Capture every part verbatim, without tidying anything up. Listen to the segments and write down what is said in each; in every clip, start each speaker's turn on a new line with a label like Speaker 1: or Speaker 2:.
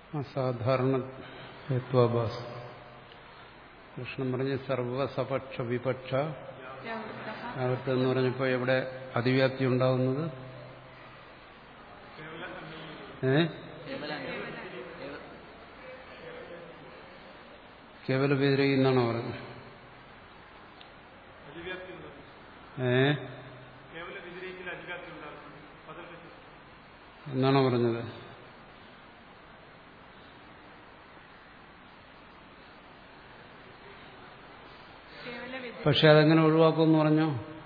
Speaker 1: അസാധാരണ ഹേത്വാഭാസം. കൃഷ്ണൻ പറഞ്ഞ് സർവസപക്ഷ വിപക്ഷ വ്യാവൃത്തം എന്ന് പറഞ്ഞപ്പോ എവിടെ അതിവ്യാപ്തി ഉണ്ടാവുന്നത്? ഏ കേവല വ്യതിരേകി എന്നാണോ പറഞ്ഞത്? ഏ എന്നാണോ പറഞ്ഞത്? പക്ഷെ അതെങ്ങനെ ഒഴിവാക്കുമെന്ന് പറഞ്ഞോ?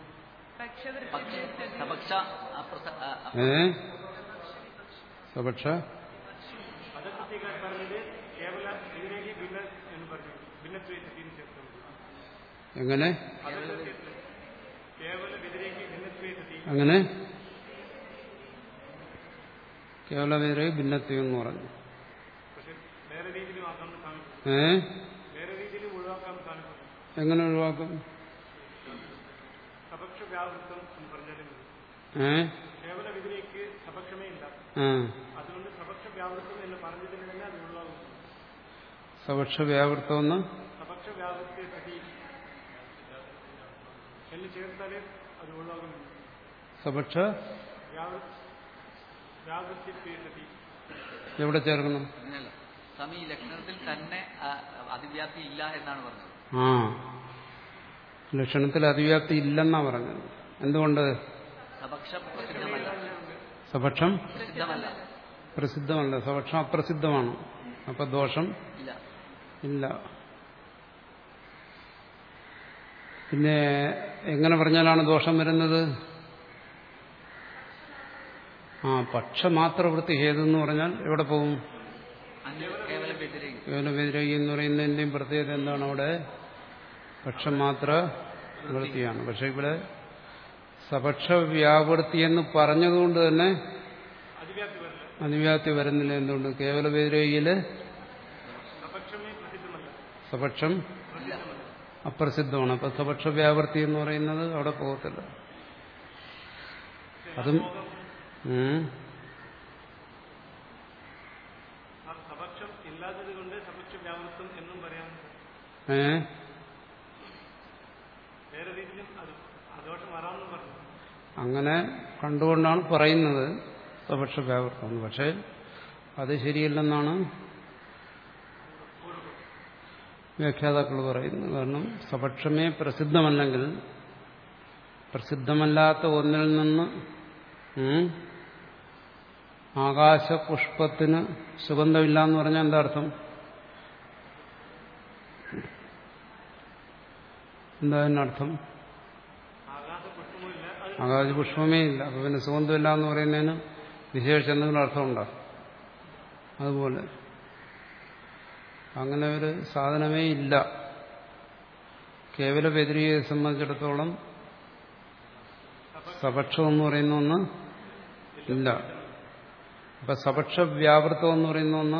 Speaker 1: ഏ സപക്ഷ എങ്ങനെ അങ്ങനെ കേവല വ്യതിരേകി ഭിന്നത്വം എന്ന് പറഞ്ഞു. ഏ എങ്ങനെ ഒഴിവാക്കും? ഏ സപക്ഷ വ്യാവൃത്തം എന്ന് സപക്ഷ എവിടെ ചേർക്കണം?
Speaker 2: സ്വാമി ഈ ലക്ഷണത്തിൽ തന്നെ അതിവ്യാപ്തി ഇല്ല എന്നാണ് പറഞ്ഞത്.
Speaker 1: ആ ലക്ഷണത്തിൽ അതിവ്യാപ്തി ഇല്ലെന്നാ പറഞ്ഞത്. എന്തുകൊണ്ട്?
Speaker 2: സപക്ഷം പ്രസിദ്ധമല്ല.
Speaker 1: സപക്ഷം
Speaker 2: പ്രസിദ്ധമല്ല
Speaker 1: പ്രസിദ്ധമല്ല. സപക്ഷം അപ്രസിദ്ധമാണ്. അപ്പൊ ദോഷം
Speaker 2: ഇല്ല.
Speaker 1: ഇല്ല. പിന്നെ എങ്ങനെ പറഞ്ഞാലാണ് ദോഷം വരുന്നത്? ആ പക്ഷമാത്രവൃത്തി ഹേതു പറഞ്ഞാൽ എവിടെ പോകും?
Speaker 2: കേവല വ്യതിരേകി.
Speaker 1: കേവല വ്യതിരേകി എന്ന് പറയുന്നതിന്റെയും പ്രത്യേകത എന്താണ്? അവിടെ പക്ഷമാത്ര വൃത്തിയാണ്. പക്ഷെ ഇവിടെ സപക്ഷ വ്യാവൃത്തി എന്ന് പറഞ്ഞതുകൊണ്ട് തന്നെ അതിവ്യാപ്തി വരുന്നില്ല. എന്തുകൊണ്ട്? കേവല വ്യതിരേകിയില് സപക്ഷം അപ്രസിദ്ധമാണ്. അപ്പൊ സപക്ഷ വ്യാവൃത്തി എന്ന് പറയുന്നത് അവിടെ പോകത്തില്ല. അതും ഏ അങ്ങനെ കണ്ടുകൊണ്ടാണ് പറയുന്നത് സപക്ഷ വ്യാവൃത്തം. പക്ഷെ അത് ശരിയല്ലെന്നാണ് വ്യാഖ്യാതാക്കൾ പറയുന്നത്. കാരണം സപക്ഷമേ പ്രസിദ്ധമല്ലെങ്കിൽ പ്രസിദ്ധമല്ലാത്ത ഒന്നിൽ നിന്ന് ആകാശപുഷ്പത്തിന് സുഗന്ധമില്ല എന്ന് പറഞ്ഞാൽ എന്താ അർത്ഥം? എന്താ അതിനർത്ഥം? ആകാശപുഷ്പമേ ഇല്ല. അപ്പൊ പിന്നെ സുഗന്ധമില്ല എന്ന് പറയുന്നതിന് വിശേഷിച്ച് എന്തെങ്കിലും അർത്ഥമുണ്ടോ? അതുപോലെ അങ്ങനെ ഒരു സാധനമേ ഇല്ല. കേവല വ്യതിരേകിയെ സംബന്ധിച്ചിടത്തോളം സപക്ഷം എന്ന് പറയുന്ന ഒന്ന് ഇല്ല. അപ്പൊ സപക്ഷ വ്യാവൃത്തം എന്ന് പറയുന്ന ഒന്ന്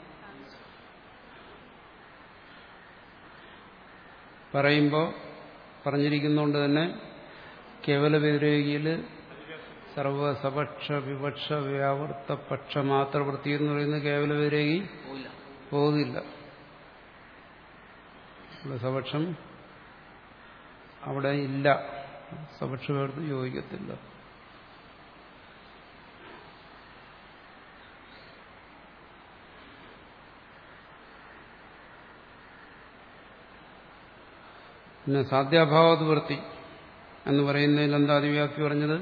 Speaker 1: പറയുമ്പോൾ പറഞ്ഞിരിക്കുന്നതുകൊണ്ട് തന്നെ കേവല വ്യതിരേകിയിൽ സർവസപക്ഷ വിപക്ഷ വ്യാവൃത്ത പക്ഷ മാത്രവൃത്തി എന്ന് പറയുന്നത് കേവല വ്യതിരേകി പോകുന്നില്ല. ഇവിടെ സപക്ഷം അവിടെ ഇല്ല. സപക്ഷ വ്യാവൃത്തി യോജിക്കത്തില്ല. പിന്നെ സാധ്യാഭാവവൃത്തി എന്ന് പറയുന്നതിൽ എന്താ അതിവ്യാപ്തി പറഞ്ഞത്?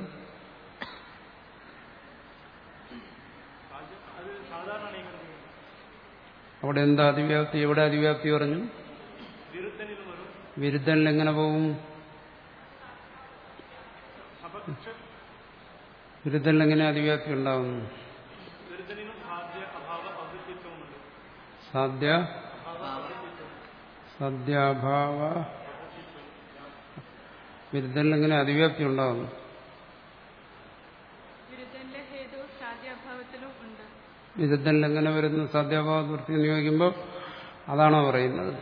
Speaker 1: അവിടെ എന്താ അതിവ്യാപ്തി? എവിടെ അതിവ്യാപ്തി പറഞ്ഞു? വിരുദ്ധനിൽ എങ്ങനെ പോകും? വിരുദ്ധനിൽ എങ്ങനെ അതിവ്യാപ്തി ഉണ്ടാവുന്നു? സാധ്യ സാധ്യാഭാവ വിരുദ്ധനിൽ എങ്ങനെ അതിവ്യാപ്തി ഉണ്ടാകുന്നു? വിരുദ്ധനിൽ എങ്ങനെ വരുന്നു? സാധ്യാഭാവവൃത്തി നിയോഗിക്കുമ്പോൾ അതാണോ പറയുന്നത്?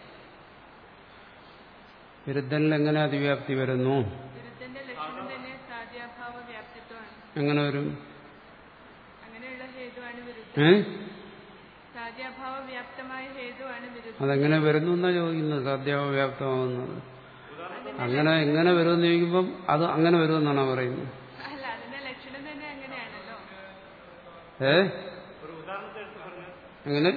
Speaker 1: വിരുദ്ധനിൽ എങ്ങനെ അതിവ്യാപ്തി വരുന്നു? എങ്ങനെ വരും? ഏ
Speaker 3: സാധ്യാഭാവ വ്യാപ്തമായ ഹേതുവാണ് വിരുദ്ധം.
Speaker 1: അതെങ്ങനെ വരുന്നു എന്നാ ചോദിക്കുന്നത്? സാധ്യാഭാവ വ്യാപ്തമാകുന്നത് അങ്ങനെ എങ്ങനെ വരുമെന്ന് ചോദിക്കുമ്പം അത് അങ്ങനെ വരുമെന്നാണോ പറയുന്നത്?
Speaker 3: അല്ല, അതിന്റെ ലക്ഷണം തന്നെ അങ്ങനെയാണല്ലോ.
Speaker 1: ഏ എങ്ങനെ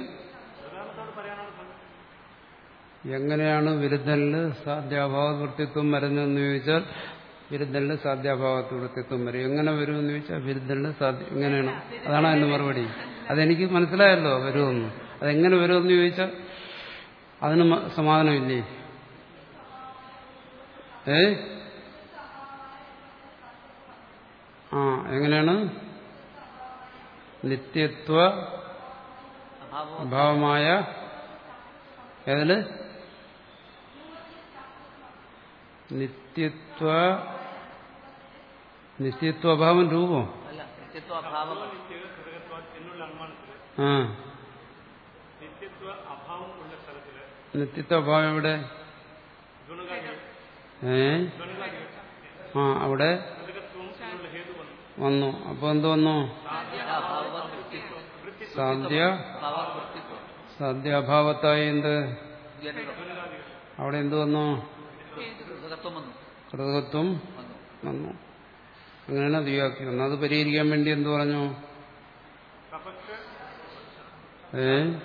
Speaker 1: എങ്ങനെയാണ് വിരുദ്ധനില് സാധ്യാഭാവ വൃത്തിത്വം വരുന്നതെന്ന് ചോദിച്ചാൽ വിരുദ്ധനില് സാധ്യാഭാവ വൃത്തിത്വം വരും. എങ്ങനെ വരുമെന്ന് ചോദിച്ചാൽ വിരുദ്ധനില് സാധ്യ എങ്ങനെയാണ്? അതാണ് അതിന്റെ മറുപടി. അതെനിക്ക് മനസ്സിലായല്ലോ വരുമെന്ന്. അതെങ്ങനെ വരുമെന്ന് ചോദിച്ചാൽ അതിന് സമാധാനമില്ലേ? ഏ ആ എങ്ങനെയാണ് നിത്യത്വ അഭാവമായ ഏതില് നിത്യത്വ നിത്യത്വ അഭാവം രൂപം ആ നിത്യത്വ അഭാവം എവിടെ? ഏ ആ അവിടെ വന്നു. അപ്പൊ എന്ത് വന്നു? സാധ്യ സാധ്യാഭാവത്തായി എന്ത് അവിടെ എന്ത് വന്നു? കൃതകത്വം വന്നു. അങ്ങനെയാണ് ദ്വിവാക്യം വന്നു. അത് പരിഹരിക്കാൻ വേണ്ടി എന്ത് പറഞ്ഞു? ഏ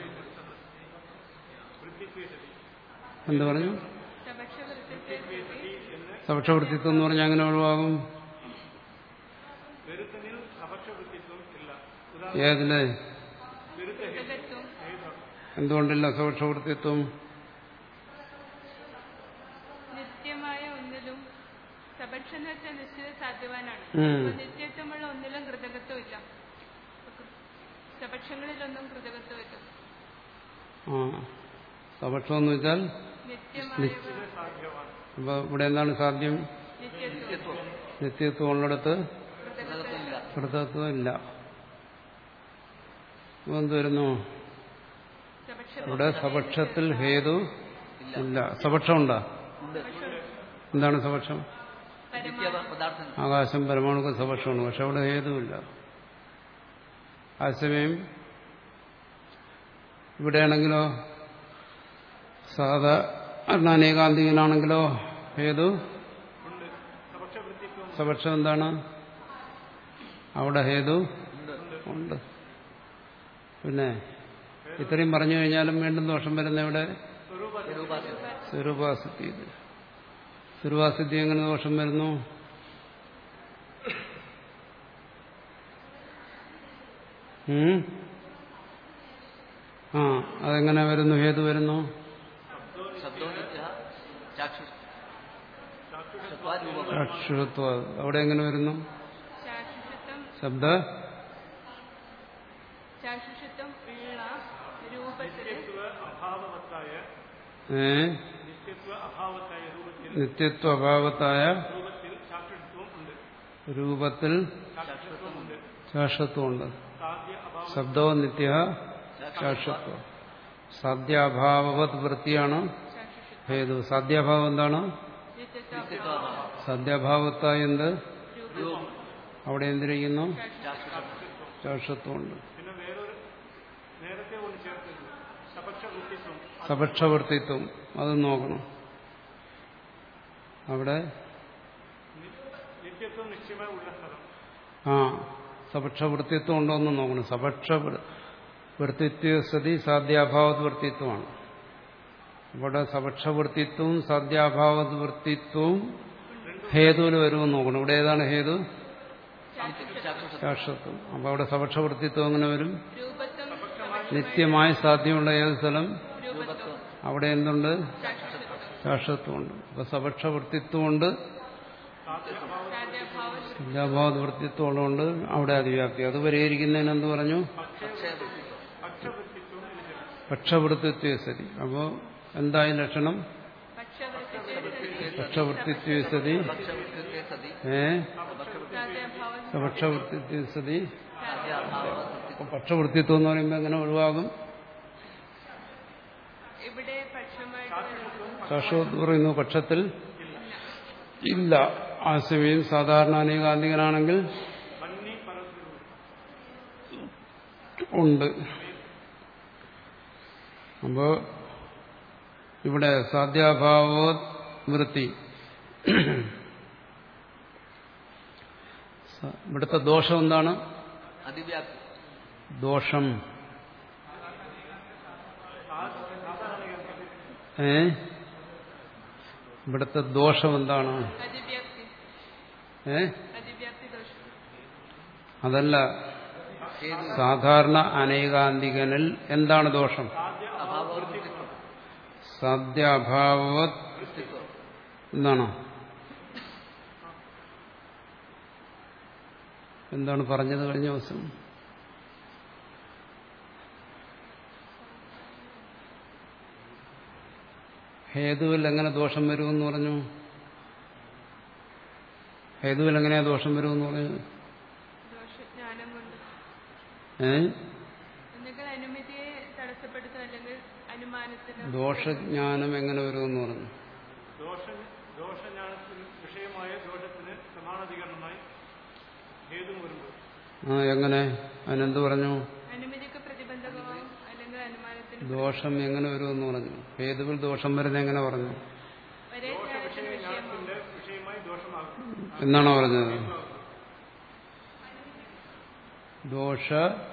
Speaker 1: എന്ത് പറഞ്ഞു? സപക്ഷവൃത്തിത്വം എന്ന് പറഞ്ഞാൽ അങ്ങനെ ഒഴിവാകും. ഏതില് എന്തുകൊണ്ടില്ല സപക്ഷവൃത്തിത്വം?
Speaker 3: നിത്യമായ ഒന്നിലും സപക്ഷം എന്ന് വെച്ചാൽ നിശ്ചിത സാധ്യവാനാണ്. നിത്യത്വമുള്ള ഒന്നിലും കൃതകത്വം ഇല്ല. സപക്ഷങ്ങളിലൊന്നും കൃതകത്വം ഇല്ല.
Speaker 1: ആ സപക്ഷം എന്ന് വെച്ചാൽ അപ്പൊ ഇവിടെ എന്താണ് സാധ്യം? നിത്യത്വം ഉള്ളിടത്ത് കൃതത്വം ഇല്ല. എന്ത് വരുന്നു? ഇവിടെ സപക്ഷത്തിൽ ഹേതു ഇല്ല. സപക്ഷം ഉണ്ടാ? എന്താണ് സപക്ഷം? ആകാശം പരമാണുക്ക് സപക്ഷമാണ്. പക്ഷെ അവിടെ ഹേതുവില്ല. അതേസമയം ഇവിടെയാണെങ്കിലോ സാധാരണ അനേകാന്തികനാണെങ്കിലോ ഹേതു സപക്ഷം എന്താണ്? അവിടെ ഹേതു ഉണ്ട്. പിന്നെ ഇത്രയും പറഞ്ഞു കഴിഞ്ഞാലും വീണ്ടും ദോഷം വരുന്ന ഇവിടെ സ്വരൂപാസിദ്ധി. സ്വരൂപാസിദ്ധി എങ്ങനെ ദോഷം വരുന്നു? ആ അതെങ്ങനെ വരുന്നു? ഹേതു വരുന്നു ചാക്ഷുഷത്വ. അവിടെ എങ്ങനെ വരുന്നു? ശബ്ദ ഏ നിത്യത്വ അഭാവത്തായ രൂപത്തിൽ ചാക്ഷത്വമുണ്ട്. ശബ്ദവും നിത്യ ചാക്ഷത്വം. സാധ്യാഭാവവത് വൃത്തിയാണ് ഹേതു. സാധ്യാഭാവം എന്താണ്? സാധ്യാഭാവത്തായ എന്ത്? അവിടെ എന്തിരിക്കുന്നു? ചാക്ഷത്വമുണ്ട്. സപക്ഷവൃത്തിത്വം അത് നോക്കണം. അവിടെ ആ സപക്ഷവൃത്തിത്വം ഉണ്ടോ എന്ന് നോക്കണം. സപക്ഷ വൃത്തിത്വ സതി സാധ്യാഭാവത് വൃത്തിത്വമാണ്. അവിടെ സപക്ഷവൃത്തിത്വവും സാധ്യാഭാവത് വൃത്തിത്വവും ഹേതുവിൽ വരുമെന്ന് നോക്കണം. ഇവിടെ ഏതാണ് ഹേതു? ചാക്ഷത്വം. അപ്പൊ അവിടെ സപക്ഷവൃത്തിത്വം എങ്ങനെ വരും? നിത്യമായി സാധ്യമുള്ള ഏത് സ്ഥലം? അവിടെ എന്തുണ്ട്? ചാക്ഷത്വമുണ്ട്. അപ്പൊ സപക്ഷവൃത്തിത്വമുണ്ട്, സാധ്യാഭാവവൃത്തിത്വം ഉള്ളതുകൊണ്ട് അവിടെ അതിവ്യാപ്തി. അത് പരിഹരിക്കുന്നതിന് എന്ത് പറഞ്ഞു? പക്ഷവൃത്തിത്വ സതി. അപ്പോ എന്തായി ലക്ഷണം? പക്ഷവൃത്തിത്വ സതി ഏ പക്ഷവൃത്തിത്വ സതി. പക്ഷവൃത്തിത്വം എന്ന് പറയുമ്പോൾ എങ്ങനെ ഒഴിവാകും? ചാക്ഷത്വം പറയുന്നു പക്ഷത്തിൽ ഇല്ല. ആശയം സാധാരണ അനേകാന്തികനാണെങ്കിൽ ഉണ്ട്. അപ്പോ ഇവിടെ സാധ്യാഭാവോ വൃത്തി. ഇവിടുത്തെ ദോഷം എന്താണ്?
Speaker 2: അതിവ്യാപ്തി.
Speaker 1: ദോഷം ഏ ഇവിടുത്തെ ദോഷം എന്താണ്?
Speaker 3: അതിവ്യാപ്തി.
Speaker 1: ഏ
Speaker 3: അതിവ്യാപ്തി ദോഷം.
Speaker 1: അതല്ല, സാധാരണ അനേകാന്തികനിൽ എന്താണ് ദോഷം?
Speaker 2: അഭാവവൃത്തിത്വം.
Speaker 1: സാധ്യാഭാവ എന്നാണോ? എന്താണ് പറഞ്ഞത് കഴിഞ്ഞ ദിവസം? ഹേതുവിൽ എങ്ങനെ ദോഷം വരുമെന്ന് പറഞ്ഞു? ഹേതുവിൽ എങ്ങനെയാ ദോഷം വരുമെന്ന് പറഞ്ഞു?
Speaker 3: ദോഷജ്ഞാനം കൊണ്ട്.
Speaker 1: ഏ
Speaker 3: ഒന്നുകിൽ അനുമതിയെ തടസ്സപ്പെടുത്തും, അല്ലെങ്കിൽ അനുമാനത്തിന്.
Speaker 1: ദോഷജ്ഞാനം എങ്ങനെ വരുമെന്ന് പറഞ്ഞു?
Speaker 4: ദോഷജ്ഞാനത്തിന് വിഷയമായ ദോഷത്തിന് സമാനാധികരണമായി ഹേതുവും വരുമ്പോൾ.
Speaker 1: ആ എങ്ങനെ? അതിനെന്ത് പറഞ്ഞു?
Speaker 3: അനുമതിക്ക് പ്രതിബന്ധകമാവും, അല്ലെങ്കിൽ അനുമാനത്തിന്.
Speaker 1: ദോഷം എങ്ങനെ വരുമെന്ന് പറഞ്ഞു? ഹേതുവിൽ ദോഷം വരുന്നത് എങ്ങനെ പറഞ്ഞു?
Speaker 3: ഒരേ ജ്ഞാനത്തിന് വിഷയമാവും
Speaker 4: വിഷയമായി ദോഷമാകും
Speaker 1: എന്നാണോ പറഞ്ഞത്? ദോഷ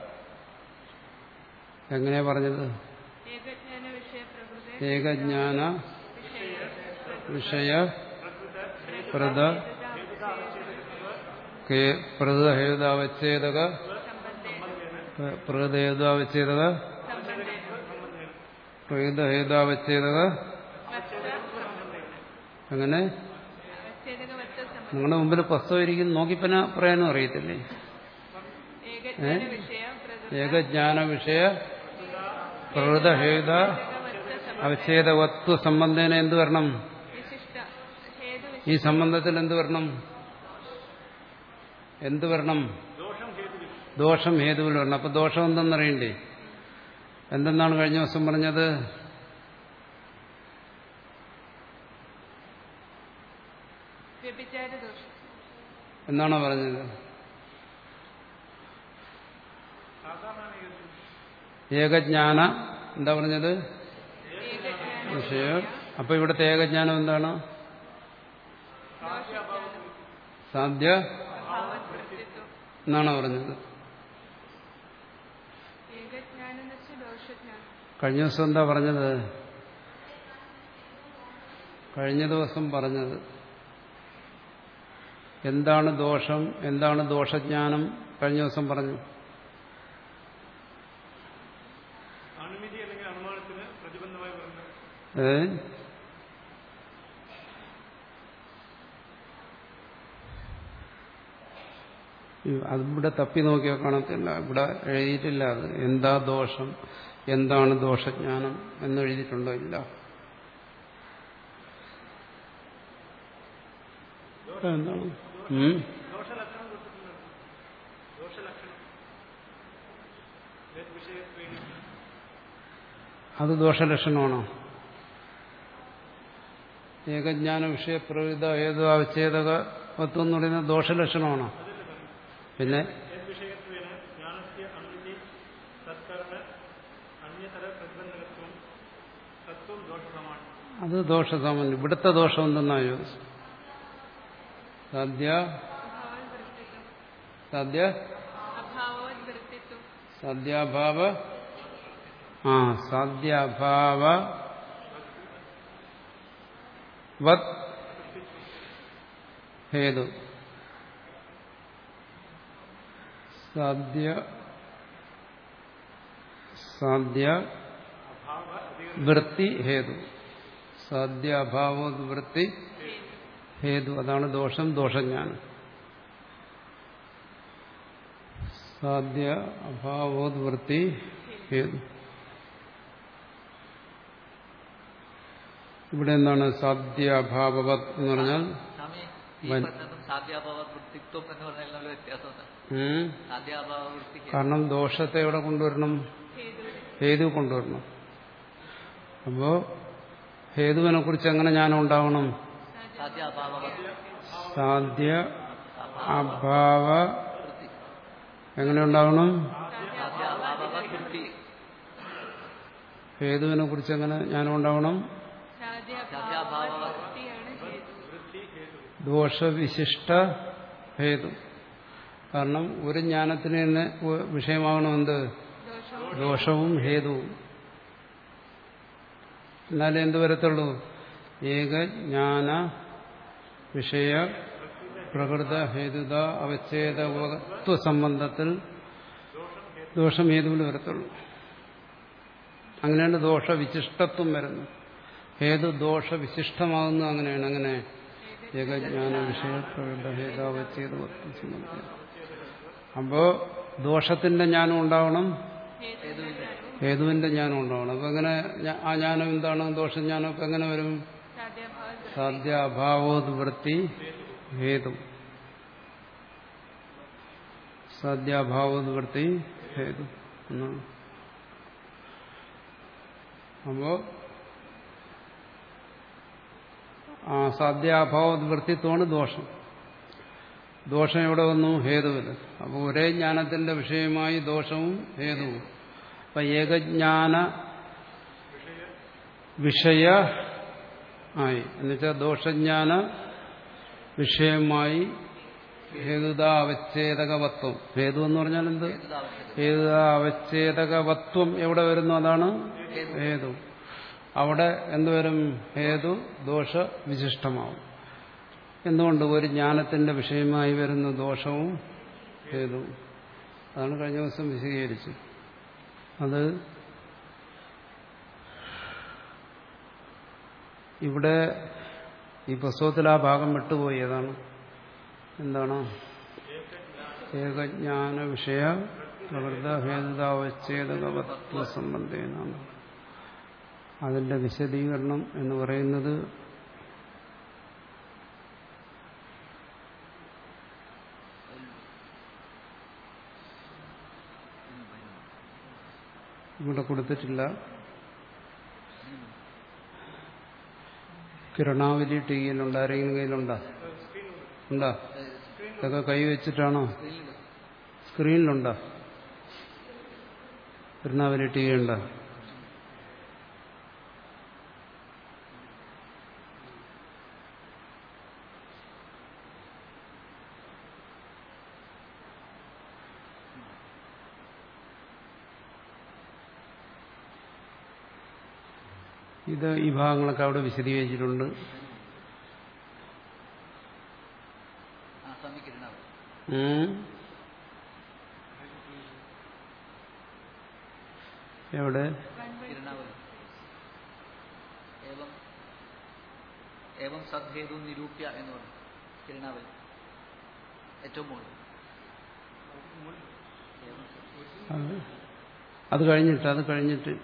Speaker 1: എങ്ങനെയാ പറഞ്ഞത്?
Speaker 3: ഏകജ്ഞാന വിഷയ പ്രകൃതി
Speaker 1: ഏകജ്ഞാന വിഷയ പ്രദ പ്രദഹേതാവച്ഛേദക പ്രദഹേതാവച്ഛേദക പ്രദഹേതാവച്ഛേദക അങ്ങനെ നിങ്ങളുടെ മുമ്പിൽ പുസ്തകം ഇരിക്കുന്നു, നോക്കിപ്പന പറയാനും അറിയത്തില്ലേ? ഏകജ്ഞാന വിഷയ പ്രകൃതഹേത അവച്ഛേദവത്വ സംബന്ധേന എന്ത് വരണം? ഈ സംബന്ധത്തിൽ എന്ത് വരണം? എന്ത് വരണം? ദോഷം ഹേതുവിൽ വരണം. അപ്പൊ ദോഷം എന്തെന്നറിയണ്ടേ? എന്തെന്നാണ് കഴിഞ്ഞ ദിവസം പറഞ്ഞത്? എന്നാണോ പറഞ്ഞത്? ഏകജ്ഞാന എന്താ പറഞ്ഞത്? വിഷയം. അപ്പൊ ഇവിടുത്തെ ഏകജ്ഞാനം എന്താണ്? സാധ്യ എന്നാണോ പറഞ്ഞത്? കഴിഞ്ഞ ദിവസം എന്താ പറഞ്ഞത്? കഴിഞ്ഞ ദിവസം പറഞ്ഞത് എന്താണ് ദോഷം, എന്താണ് ദോഷജ്ഞാനം? കഴിഞ്ഞ ദിവസം പറഞ്ഞു. ഏ അതിവിടെ തപ്പി നോക്കിയാൽ കാണത്തില്ല. ഇവിടെ എഴുതിയിട്ടില്ല. അത് എന്താ ദോഷം, എന്താണ് ദോഷജ്ഞാനം എന്ന് എഴുതിയിട്ടുണ്ടോ? ഇല്ല. എന്താണ്? അത് ദോഷലക്ഷണമാണോ? ഏകജ്ഞാന വിഷയപ്രവിധ ഏതോ അവച്ഛേദക വത്വം എന്ന് പറയുന്നത് ദോഷലക്ഷണമാണോ? പിന്നെ അത് ദോഷസാമാന്യം. ഇവിടുത്തെ ദോഷം എന്തെന്നായോ? സാധ്യ സാധ്യ സാധ്യാഭാവ ആ സാധ്യാഭാവ വത് ഹേതു. സാധ്യ സാധ്യ വൃത്തി ഹേതു. സാധ്യ അഭാവോ വൃത്തി ഹേതു. അതാണ് ദോഷം, ദോഷജ്ഞാനം. സാധ്യ അഭാവോ വൃത്തി ഹേതു. ഇവിടെ എന്താണ് സാധ്യ അഭാവവത് എന്ന് പറഞ്ഞാൽ? കാരണം ദോഷത്തെ എവിടെ കൊണ്ടുവരണം? ഹേതു കൊണ്ടുവരണം. അപ്പോ ഹേതുവിനെ കുറിച്ച് എങ്ങനെ ജ്ഞാനം ഉണ്ടാവണം? സാധ്യ അഭാവ എങ്ങനെ ഉണ്ടാവണം? ഹേതുവിനെ കുറിച്ച് എങ്ങനെ ജ്ഞാനം ഉണ്ടാവണം?
Speaker 3: സാധ്യാഭാവവൃത്തിയാണ് ഹേതു.
Speaker 1: ദോഷവിശിഷ്ട ഹേതു. കാരണം ഒരു ജ്ഞാനത്തിന് തന്നെ വിഷയമാകണമെന്ത്? ദോഷവും ഹേതുവും. എന്നാലേ എന്ത് വരത്തുള്ളൂ? ഏകജ്ഞാന വിഷയ പ്രകൃത ഹേതുത അവച്ഛേദത്വ സംബന്ധത്തിൽ ദോഷം ഹേതുവിൽ വരത്തുള്ളൂ. അങ്ങനെയാണ് ദോഷവിശിഷ്ടത്വം വരുന്നത്. ഹേതു ദോഷവിശിഷ്ടമാകുന്നത് അങ്ങനെയാണ്. അങ്ങനെ ഏകജ്ഞാന വിഷയ പ്രകൃത ഹേതാവച്ഛേദത്വ സംബന്ധം. അപ്പോ ദോഷത്തിന്റെ ജ്ഞാനം ഉണ്ടാവണം, ഹേതുവിന്റെ ജ്ഞാനം ഉണ്ടാവണം. അപ്പൊ എങ്ങനെ ആ ജ്ഞാനം എന്താണ്? ദോഷജ്ഞാനം ഒക്കെ എങ്ങനെ വരും? സാധ്യാഭാവോദ്വൃത്തി ഹേതു. സാധ്യാഭാവോദ്വൃത്തി ഹേതു എന്നാണ്. അപ്പോ ആ സാധ്യാഭാവോദ്വൃത്തിത്വമാണ് ദോഷം. ദോഷം എവിടെ വന്നു? ഹേതുവിന്. അപ്പോൾ ഒരേ ജ്ഞാനത്തിന്റെ വിഷയമായി ദോഷവും ഹേതുവും. അപ്പൊ ഏകജ്ഞാന വിഷയ ആയി എന്നുവെച്ചാൽ ദോഷജ്ഞാന വിഷയമായി ഹേതുതാവച്ഛേദകവത്വം. ഹേതു എന്ന് പറഞ്ഞാൽ എന്ത്? ഹേതുതാവച്ഛേദകവത്വം എവിടെ വരുന്നു? അതാണ് ഹേതു. അവിടെ എന്തുവരും? ഹേതു ദോഷ വിശിഷ്ടമാവും. എന്തുകൊണ്ട്? ഒരു ജ്ഞാനത്തിന്റെ വിഷയമായി വരുന്ന ദോഷവും ഹേതുവും. അതാണ് കഴിഞ്ഞ ദിവസം വിശദീകരിച്ചത്. അത് ഇവിടെ ഈ പുസ്തകത്തിൽ ആ ഭാഗം വിട്ടുപോയി. ഏതാണ്? എന്താണ്? ഏകജ്ഞാന വിഷയ പ്രകൃത ഹേതുതാവച്ഛേദകവത്വ സംബന്ധേനാണ്. അതിന്റെ വിശദീകരണം എന്ന് പറയുന്നത് ഇവിടെ കൊടുത്തിട്ടില്ല. കിരണാവലി ടീയിലുണ്ട്. ആരെങ്കിലും കയ്യിലുണ്ടോ? ഉണ്ടോ? ഇതൊക്കെ കൈ വെച്ചിട്ടാണോ? സ്ക്രീനിലുണ്ടോ? കിരണാവലി ടീ ഉണ്ടോ? ഇത് ഈ ഭാഗങ്ങളൊക്കെ അവിടെ വിശദീകരിച്ചിട്ടുണ്ട്. എവിടെ?
Speaker 2: സദ്ഹേതു നിരൂപ്യ എന്ന് പറഞ്ഞു കിരണാവലി ഏറ്റവും മുകളിൽ.
Speaker 1: അത് കഴിഞ്ഞിട്ട് അത് കഴിഞ്ഞിട്ട്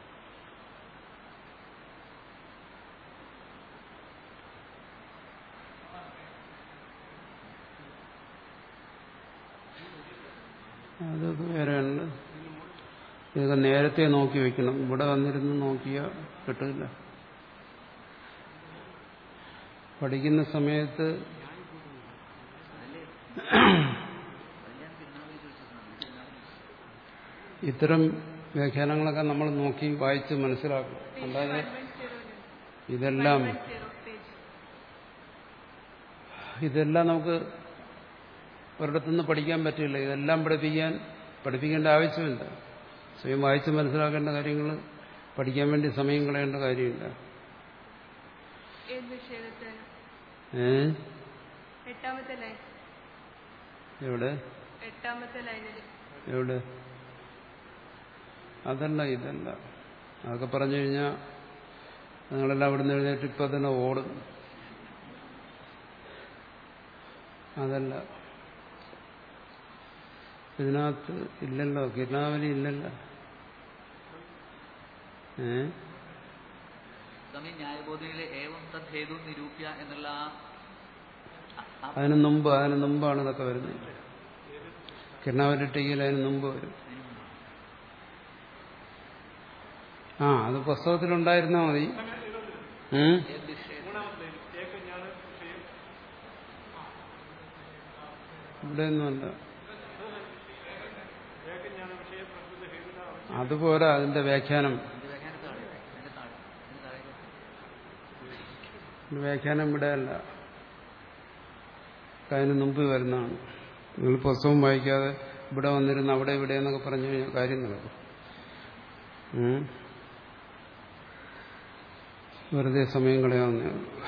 Speaker 1: അത് വേറെയുണ്ട്. ഇതൊക്കെ നേരത്തെ നോക്കി വെക്കണം. ഇവിടെ വന്നിരുന്ന് നോക്കിയാൽ കിട്ടില്ല. പഠിക്കുന്ന സമയത്ത് ഇത്തരം വ്യാഖ്യാനങ്ങളൊക്കെ നമ്മൾ നോക്കി വായിച്ച് മനസ്സിലാക്കും. അല്ലാതെ ഇതെല്ലാം ഇതെല്ലാം നമുക്ക് ഒരിടത്തുനിന്ന് പഠിക്കാൻ പറ്റില്ല. ഇതെല്ലാം പഠിപ്പിക്കാൻ പഠിപ്പിക്കേണ്ട ആവശ്യമില്ല. സ്വയം വായിച്ച് മനസ്സിലാക്കേണ്ട കാര്യങ്ങൾ പഠിക്കാൻ വേണ്ടി സമയം കളയേണ്ട കാര്യമില്ല. ഏ എവിടെ? എവിടെ? അതല്ല ഇതല്ല. അതൊക്കെ പറഞ്ഞു കഴിഞ്ഞാൽ നിങ്ങളെല്ലാം അവിടെ നിന്ന് എഴുന്നേറ്റ് ഇപ്പൊ തന്നെ ഓടും. അതല്ല. ഇതിനകത്ത് ഇല്ലല്ലോ, കിരണാവലി ഇല്ലല്ലോ. ഏ
Speaker 2: ന്യായബോധനയിലെ ഏവം തദ്ഹേതു നിരൂപ്യ എന്നുള്ള
Speaker 1: അതിന് മുമ്പ് അതിന് മുമ്പാണ് ഇതൊക്കെ വരുന്നത്. കിരണാവലി ടീയിൽ അതിന് മുമ്പ് വരും. ആ അത് പുസ്തകത്തിലുണ്ടായിരുന്നാ മതി. ഇവിടെയൊന്നുമല്ല. അതുപോലെ അതിന്റെ വ്യാഖ്യാനം വ്യാഖ്യാനം ഇവിടെ അല്ല, അതിന് മുമ്പ് വരുന്നതാണ്. നിങ്ങൾ പുസ്തകം വായിക്കാതെ ഇവിടെ വന്നിരുന്ന് അവിടെ ഇവിടെ എന്നൊക്കെ പറഞ്ഞു കഴിഞ്ഞാൽ കാര്യം നടക്കും. വെറുതെ സമയം കളയാവുന്നേ.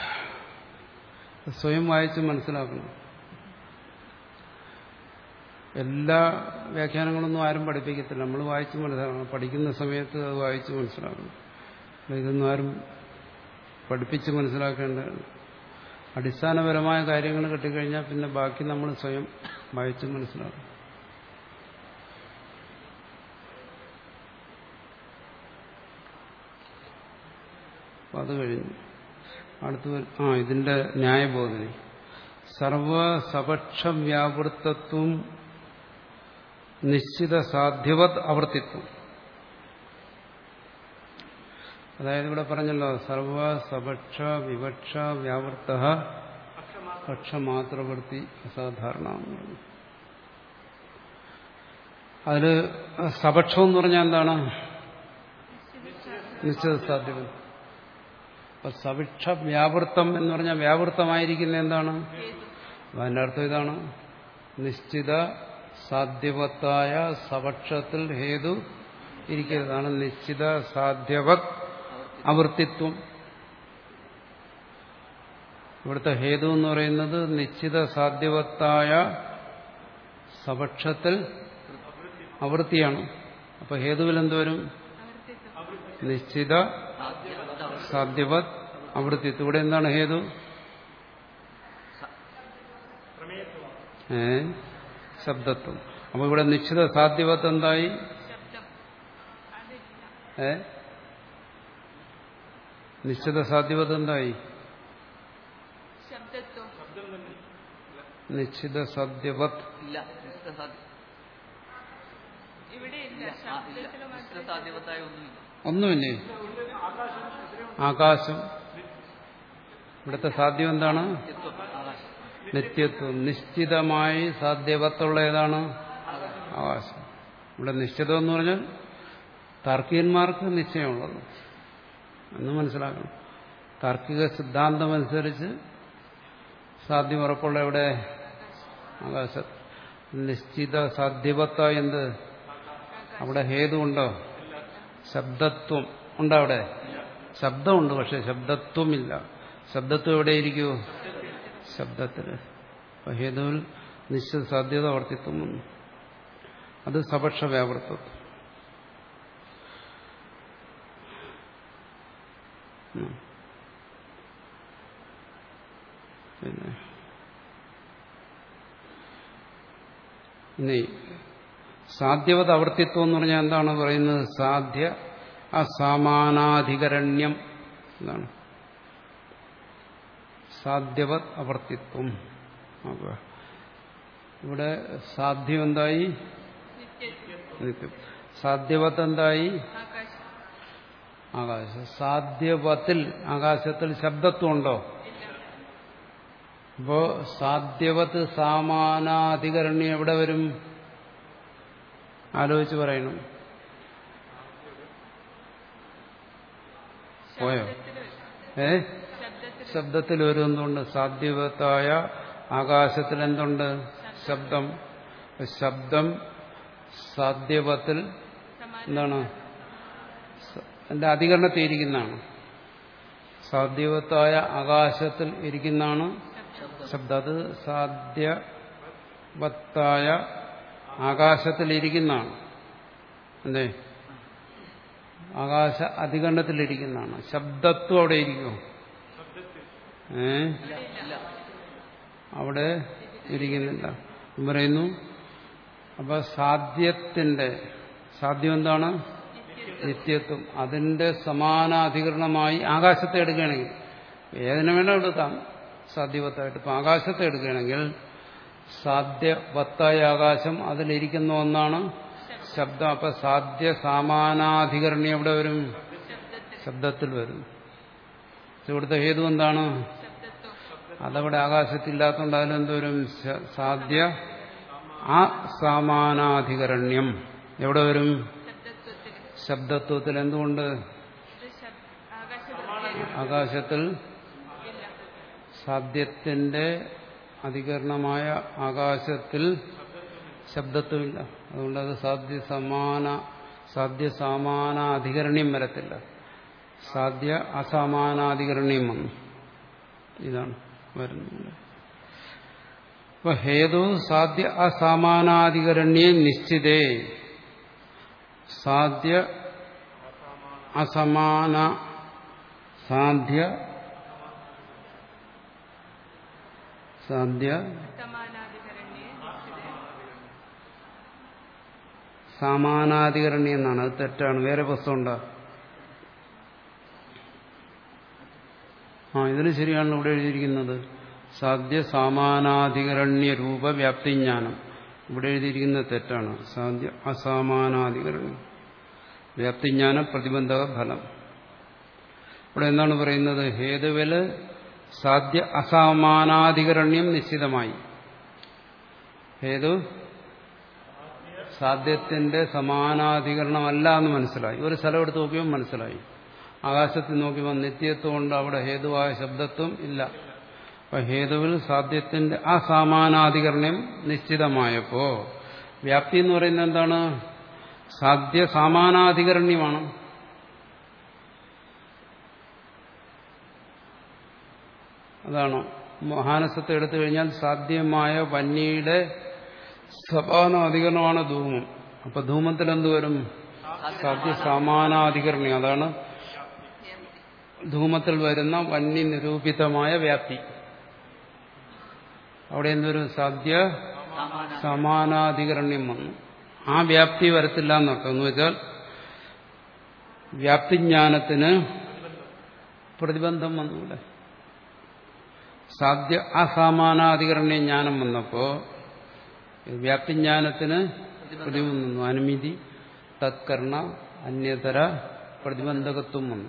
Speaker 1: സ്വയം വായിച്ച് മനസ്സിലാക്കണം. എല്ലാ വ്യാഖ്യാനങ്ങളൊന്നും ആരും പഠിപ്പിക്കത്തില്ല. നമ്മൾ വായിച്ച് മനസ്സിലാക്കണം. പഠിക്കുന്ന സമയത്ത് അത് വായിച്ച് മനസ്സിലാക്കണം. ഇതൊന്നും ആരും പഠിപ്പിച്ച് മനസ്സിലാക്കേണ്ടതാണ്. അടിസ്ഥാനപരമായ കാര്യങ്ങൾ കിട്ടിക്കഴിഞ്ഞാൽ പിന്നെ ബാക്കി നമ്മൾ സ്വയം വായിച്ച് മനസ്സിലാക്കണം. അപ്പം അത് കഴിഞ്ഞു. അടുത്ത് ആ ഇതിന്റെ ന്യായബോധന സർവസപക്ഷ വ്യാവൃത്തത്വം നിശ്ചിത സാധ്യവത് ആവർത്തിത്വം. അതായത് ഇവിടെ പറഞ്ഞല്ലോ സർവസപക്ഷ വിവക്ഷ വ്യാവൃത്ത പക്ഷമാത്രവൃത്തി അസാധാരണ എന്ന് പറഞ്ഞു. അതില് സപക്ഷം എന്ന് പറഞ്ഞാൽ എന്താണ്? നിശ്ചിത സാധ്യവത്. അപ്പൊ സവിക്ഷ വ്യാവൃത്തം എന്ന് പറഞ്ഞാൽ വ്യാവൃത്തമായിരിക്കുന്ന എന്താണ്? അതിന്റെ അർത്ഥം ഇതാണ്, നിശ്ചിത സാധ്യവത്തായ സപക്ഷത്തിൽ ഹേതു ഇരിക്കുന്നതാണ് നിശ്ചിത സാധ്യവത് ആവർത്തിത്വം. ഇവിടുത്തെ ഹേതു എന്ന് പറയുന്നത് നിശ്ചിത സാധ്യവത്തായ സപക്ഷത്തിൽ ആവൃത്തിയാണ്. അപ്പൊ ഹേതുവിൽ എന്തുവരും? നിശ്ചിത സാധ്യവത് ആവൃത്തിത്വം. ഇവിടെ എന്താണ് ഹേതു? ഏ ശബ്ദത്വം. അപ്പൊ ഇവിടെ നിശ്ചിത സാധ്യവത് എന്തായി? ഏ നിശ്ചിത സാധ്യവത് എന്തായി? നിശ്ചിത സാധ്യവത് ഒന്നുമില്ലേ? ആകാശം. ഇവിടുത്തെ സാധ്യം എന്താണ്? നിത്യത്വം. നിശ്ചിതമായി സാധ്യവത്തുള്ള ഏതാണ്? ആകാശം. ഇവിടെ നിശ്ചിതം എന്ന് പറഞ്ഞാൽ താർക്കികന്മാർക്ക് നിശ്ചയമുള്ളത് എന്ന് മനസ്സിലാക്കണം. താർക്കിക സിദ്ധാന്തമനുസരിച്ച് സാധ്യം ഉറപ്പുള്ള എവിടെ? ആകാശത്ത്. നിശ്ചിത സാധ്യവത്തായ എന്ത്? അവിടെ ഹേതുണ്ടോ? ശബ്ദത്വം ഉണ്ടോ? അവിടെ ശബ്ദമുണ്ട്, പക്ഷെ ശബ്ദത്വമില്ല. ശബ്ദത്വം എവിടെയിരിക്കൂ? ശബ്ദത്തില്. അപ്പൊ ഹേതുവിൽ നിശ്ചിത സാധ്യത ആവർത്തിത്വം വന്നു. അത് സപക്ഷ വ്യാവൃത്തം. പിന്നെ ഇനി സാധ്യവത് ആവർത്തിത്വം എന്ന് പറഞ്ഞാൽ എന്താണ് പറയുന്നത്? സാധ്യ അസമാനാധികരണ്യം എന്നാണ് സാധ്യവത് ആവർത്തിത്വം. അപ്പൊ ഇവിടെ സാധ്യം എന്തായി? നിത്യം. സാധ്യവത് എന്തായി? ആകാശം. സാധ്യവത്തിൽ ആകാശത്തിൽ ശബ്ദത്വം ഉണ്ടോ? അപ്പോ സാധ്യവത് സമാനാധികരണ്യം എവിടെ വരും? ആലോചിച്ച് പറയണം. പോയോ? ഏ ശബ്ദത്തിൽ വരുന്നുണ്ട്. സാധ്യവത്തായ ആകാശത്തിൽ എന്തുണ്ട്? ശബ്ദം. ശബ്ദം സാധ്യവത്തിൽ എന്താണ്? എന്റെ അധികരണത്തിൽ ഇരിക്കുന്നതാണ്. സാധ്യവത്തായ ആകാശത്തിൽ ഇരിക്കുന്നതാണ് ശബ്ദം. അത് സാധ്യവത്തായ ആകാശത്തിൽ ഇരിക്കുന്നതാണ്. എന്തേ? ആകാശ അധികരണത്തിലിരിക്കുന്നതാണ്. ശബ്ദത്വം അവിടെ ഇരിക്കുമോ? ഏ അവിടെ ഇരിക്കുന്നില്ല പറയുന്നു. അപ്പൊ സാധ്യത്തിന്റെ സാധ്യം എന്താണ്? നിത്യത്വം. അതിന്റെ സമാനാധികരണമായി ആകാശത്തെ എടുക്കുകയാണെങ്കിൽ, ഏതിനെ വേണം എടുക്കാം സാധ്യവത്തായിട്ട്. ഇപ്പൊ ആകാശത്തെ എടുക്കുകയാണെങ്കിൽ സാധ്യവത്തായ ആകാശം അതിലിരിക്കുന്ന ഒന്നാണ് ശബ്ദം. അപ്പൊ സാധ്യ സമാനാധികരണം എവിടെ വരും? ശബ്ദത്തിൽ വരും. ഇവിടുത്തെ ഹേതു എന്താണ്? അതവിടെ ആകാശത്തില്ലാത്തതുകൊണ്ട് അതിലെന്തോരും? സാധ്യ അസമാനാധികരണ്യം എവിടെ വരും? ശബ്ദത്വത്തിൽ. എന്തുകൊണ്ട്? ആകാശത്തിൽ സാധ്യത്തിന്റെ അധികരണമായ ആകാശത്തിൽ ശബ്ദത്വമില്ല. അതുകൊണ്ട് അത് സാധ്യ സമാന സാധ്യ സമാന അധികരണ്യം വരത്തില്ല. സാധ്യ അസമാനാധികരണ്യം വന്നു. ഇതാണ് വരുന്നത്. അപ്പൊ ഹേതു സാധ്യ അസമാനാധികരണ്യേ നിശ്ചിതേ സാധ്യ അസമാന സാധ്യ സാധ്യ
Speaker 3: സമാനാധികരണ്യേ
Speaker 1: സമാനാധികരണ്യം എന്നാണ്. അത് തെറ്റാണ്. വേറെ പുസ്തകം ഉണ്ടോ? ആ ഇതിന് ശരിയാണല്ലോ ഇവിടെ എഴുതിയിരിക്കുന്നത്. സാധ്യ സമാനാധികരണ്യ രൂപ വ്യാപ്തിജ്ഞാനം. ഇവിടെ എഴുതിയിരിക്കുന്നത് തെറ്റാണ്. സാധ്യ അസമാനാധികരണ്യം വ്യാപ്തിജ്ഞാന പ്രതിബന്ധക ഫലം. ഇവിടെ എന്താണ് പറയുന്നത്? ഹേതുവില് സാധ്യ അസമാനാധികരണ്യം നിശ്ചിതമായി. ഹേതു സാധ്യത്തിന്റെ സമാനാധികരണമല്ല എന്ന് മനസ്സിലായി. ഒരു സ്ഥലം എടുത്ത് നോക്കിയപ്പോൾ മനസ്സിലായി. ആകാശത്തിൽ നോക്കിയപ്പോൾ നിത്യത്വം കൊണ്ട് അവിടെ ഹേതുവായ ശബ്ദത്വം ഇല്ല. അപ്പൊ ഹേതുവിൽ സാധ്യത്തിന്റെ അസമാനാധികരണം നിശ്ചിതമായപ്പോ വ്യാപ്തി എന്ന് പറയുന്നത് എന്താണ്? സാധ്യ സമാനാധികരണ്യമാണ്. അതാണ് മഹാനസത്തെ എടുത്തു കഴിഞ്ഞാൽ സാധ്യമായ വന്യയുടെ സമാനാധികരണമാണ് ധൂമം. അപ്പൊ ധൂമത്തിൽ എന്ത് വരും? സാധ്യ സമാനാധികരണം. അതാണ് ധൂമത്തിൽ വരുന്ന വന്യ നിരൂപിതമായ വ്യാപ്തി. അവിടെ എന്തൊരു സാധ്യ സമാനാധികരണ്യം വന്നു. ആ വ്യാപ്തി വരത്തില്ല എന്നർത്ഥം. എന്ന് വെച്ചാൽ വ്യാപ്തിജ്ഞാനത്തിന് പ്രതിബന്ധം വന്നൂടെ. സാധ്യ അസമാനാധികരണ്യ ജ്ഞാനം വന്നപ്പോ വ്യാപ്തിജ്ഞാനത്തിന് പ്രതിബന്ധം വന്നു. അനുമിതി തത്കർണ അന്യതര പ്രതിബന്ധകത്വം വന്നു.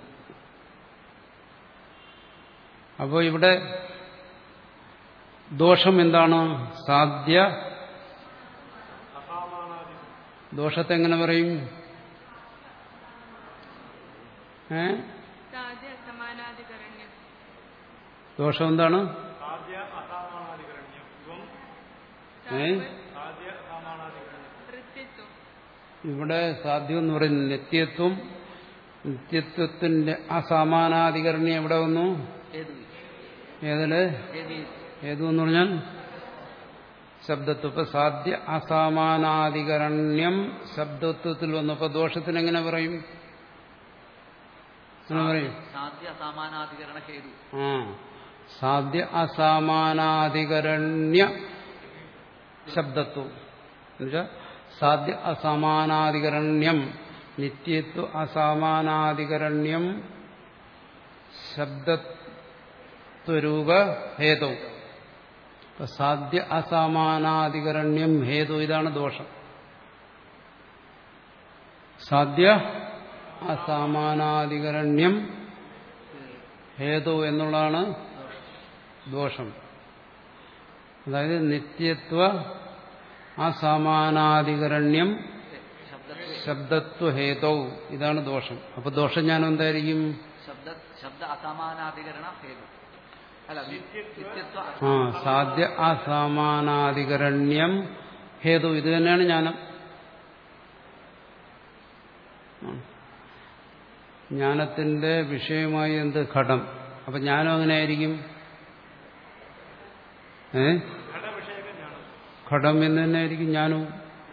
Speaker 1: അപ്പോൾ ഇവിടെ ദോഷം എന്താണ്? സാധ്യ ദോഷത്തെ എങ്ങനെ പറയും? ഏ
Speaker 3: സാധ്യ സമാനാധികരണ്യം.
Speaker 1: ദോഷം എന്താണ്? ഏ
Speaker 3: വൃത്തിത്വം.
Speaker 1: ഇവിടെ സാധ്യം എന്ന് പറയുന്നത് നിത്യത്വം. നിത്യത്വത്തിന്റെ അസമാനാധികരണം എവിടെ വന്നു? ഏതില്? ഏതു എന്ന് പറഞ്ഞാൽ ശബ്ദത്വം. ഇപ്പൊ സാധ്യ അസമാനാധികരണ്യം ശബ്ദത്വത്തിൽ വന്നപ്പോ ദോഷത്തിന് എങ്ങനെ പറയും? എങ്ങനെ പറയും?
Speaker 2: സാധ്യ അസമാനാധികരണ ഹേതു.
Speaker 1: ആ സാധ്യ അസമാനാധികരണ്യ ശബ്ദത്വം എന്നുവെച്ചാൽ സാധ്യ അസമാനാധികരണ്യം നിത്യത്വ അസമാനാധികരണ്യം ശബ്ദത്വരൂപ ഹേതു. സാധ്യ അസമാനാധികരണ്യം ഹേതു. ഇതാണ് ദോഷം. സാധ്യ അസമാനാധികരണ്യം ഹേതു എന്നുള്ളതാണ് ദോഷം. അതായത് നിത്യത്വ അസമാനാധികരണ്യം ശബ്ദത്വഹേതൗ. ഇതാണ് ദോഷം. അപ്പൊ ദോഷജ്ഞാനം എന്തായിരിക്കും?
Speaker 2: ശബ്ദ ശബ്ദ അസമാനാധികരണ ഹേതു. അല്ല നിത്യത്വ
Speaker 1: ആ സാധ്യ അസമാനാധികരണ്യം ഹേതു. ഇത് തന്നെയാണ് ജ്ഞാനം. ജ്ഞാനത്തിന്റെ വിഷയമായി എന്ത്? ഘടം. അപ്പൊ ജ്ഞാനം എങ്ങനെയായിരിക്കും? ഏ ഘടം എന്ന് തന്നെ ആയിരിക്കും ജ്ഞാനവും.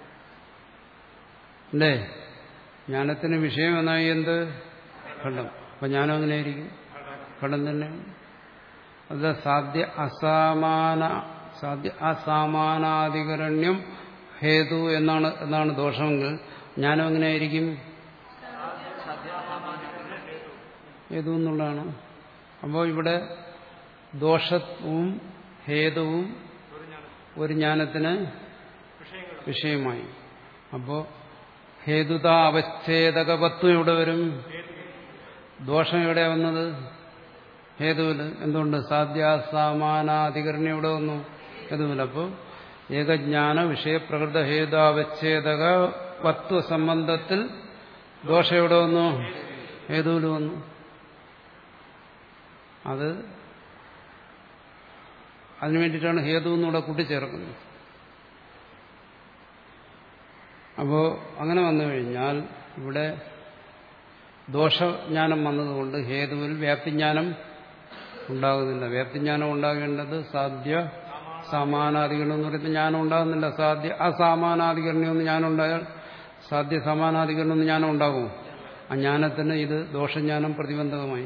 Speaker 1: അല്ലേ? ജ്ഞാനത്തിന് വിഷയം എന്നായി എന്ത്? ഘടം. അപ്പൊ ജ്ഞാനം എങ്ങനെയായിരിക്കും? ഘടം തന്നെയാണ്. അത് സാധ്യ അസമാന സാധ്യ അസമാനാധികരണ്യം ഹേതു എന്നാണ് എന്നാണ് ദോഷമെങ്കിൽ ജ്ഞാനം എങ്ങനെയായിരിക്കും? ഹേതു എന്നുള്ളതാണ്. അപ്പോൾ ഇവിടെ ദോഷവും ഹേതുവും ഒരു ജ്ഞാനത്തിന് വിഷയമായി. അപ്പോ ഹേതുത അവച്ഛേദകവത്വം എവിടെ വരും? ദോഷം എവിടെ വന്നത്? ഹേതുവില്. എന്തുകൊണ്ട്? സാധ്യാസമാനാധികരണം എവിടെ വന്നു? ഹേതുവില്. അപ്പോൾ ഏകജ്ഞാന വിഷയപ്രകൃത ഹേതാവച്ഛേദക വത്വ സംബന്ധത്തിൽ ദോഷം എവിടെ വന്നു? ഹേതുവില് വന്നു. അത് അതിനു വേണ്ടിയിട്ടാണ് ഹേതു എന്നൂടെ കൂട്ടിച്ചേർക്കുന്നത്. അപ്പോൾ അങ്ങനെ വന്നു കഴിഞ്ഞാൽ ഇവിടെ ദോഷജ്ഞാനം വന്നതുകൊണ്ട് ഹേതുവിൽ വ്യാപ്തിജ്ഞാനം ഉണ്ടാകുന്നില്ല. വ്യാപ്തിജ്ഞാനം ഉണ്ടാകേണ്ടത് സാധ്യ സമാനാധികരണം എന്ന് പറയുന്നത് ജ്ഞാനം ഉണ്ടാകുന്നില്ല. സാധ്യ അസാമാനാധികരണം എന്ന് ജ്ഞാനം ഉണ്ടായാൽ സാധ്യ സമാനാധികരണം എന്ന് ജ്ഞാനം ഉണ്ടാകും. ആ ജ്ഞാനത്തിന് ഇത് ദോഷജ്ഞാനം പ്രതിബന്ധകമായി.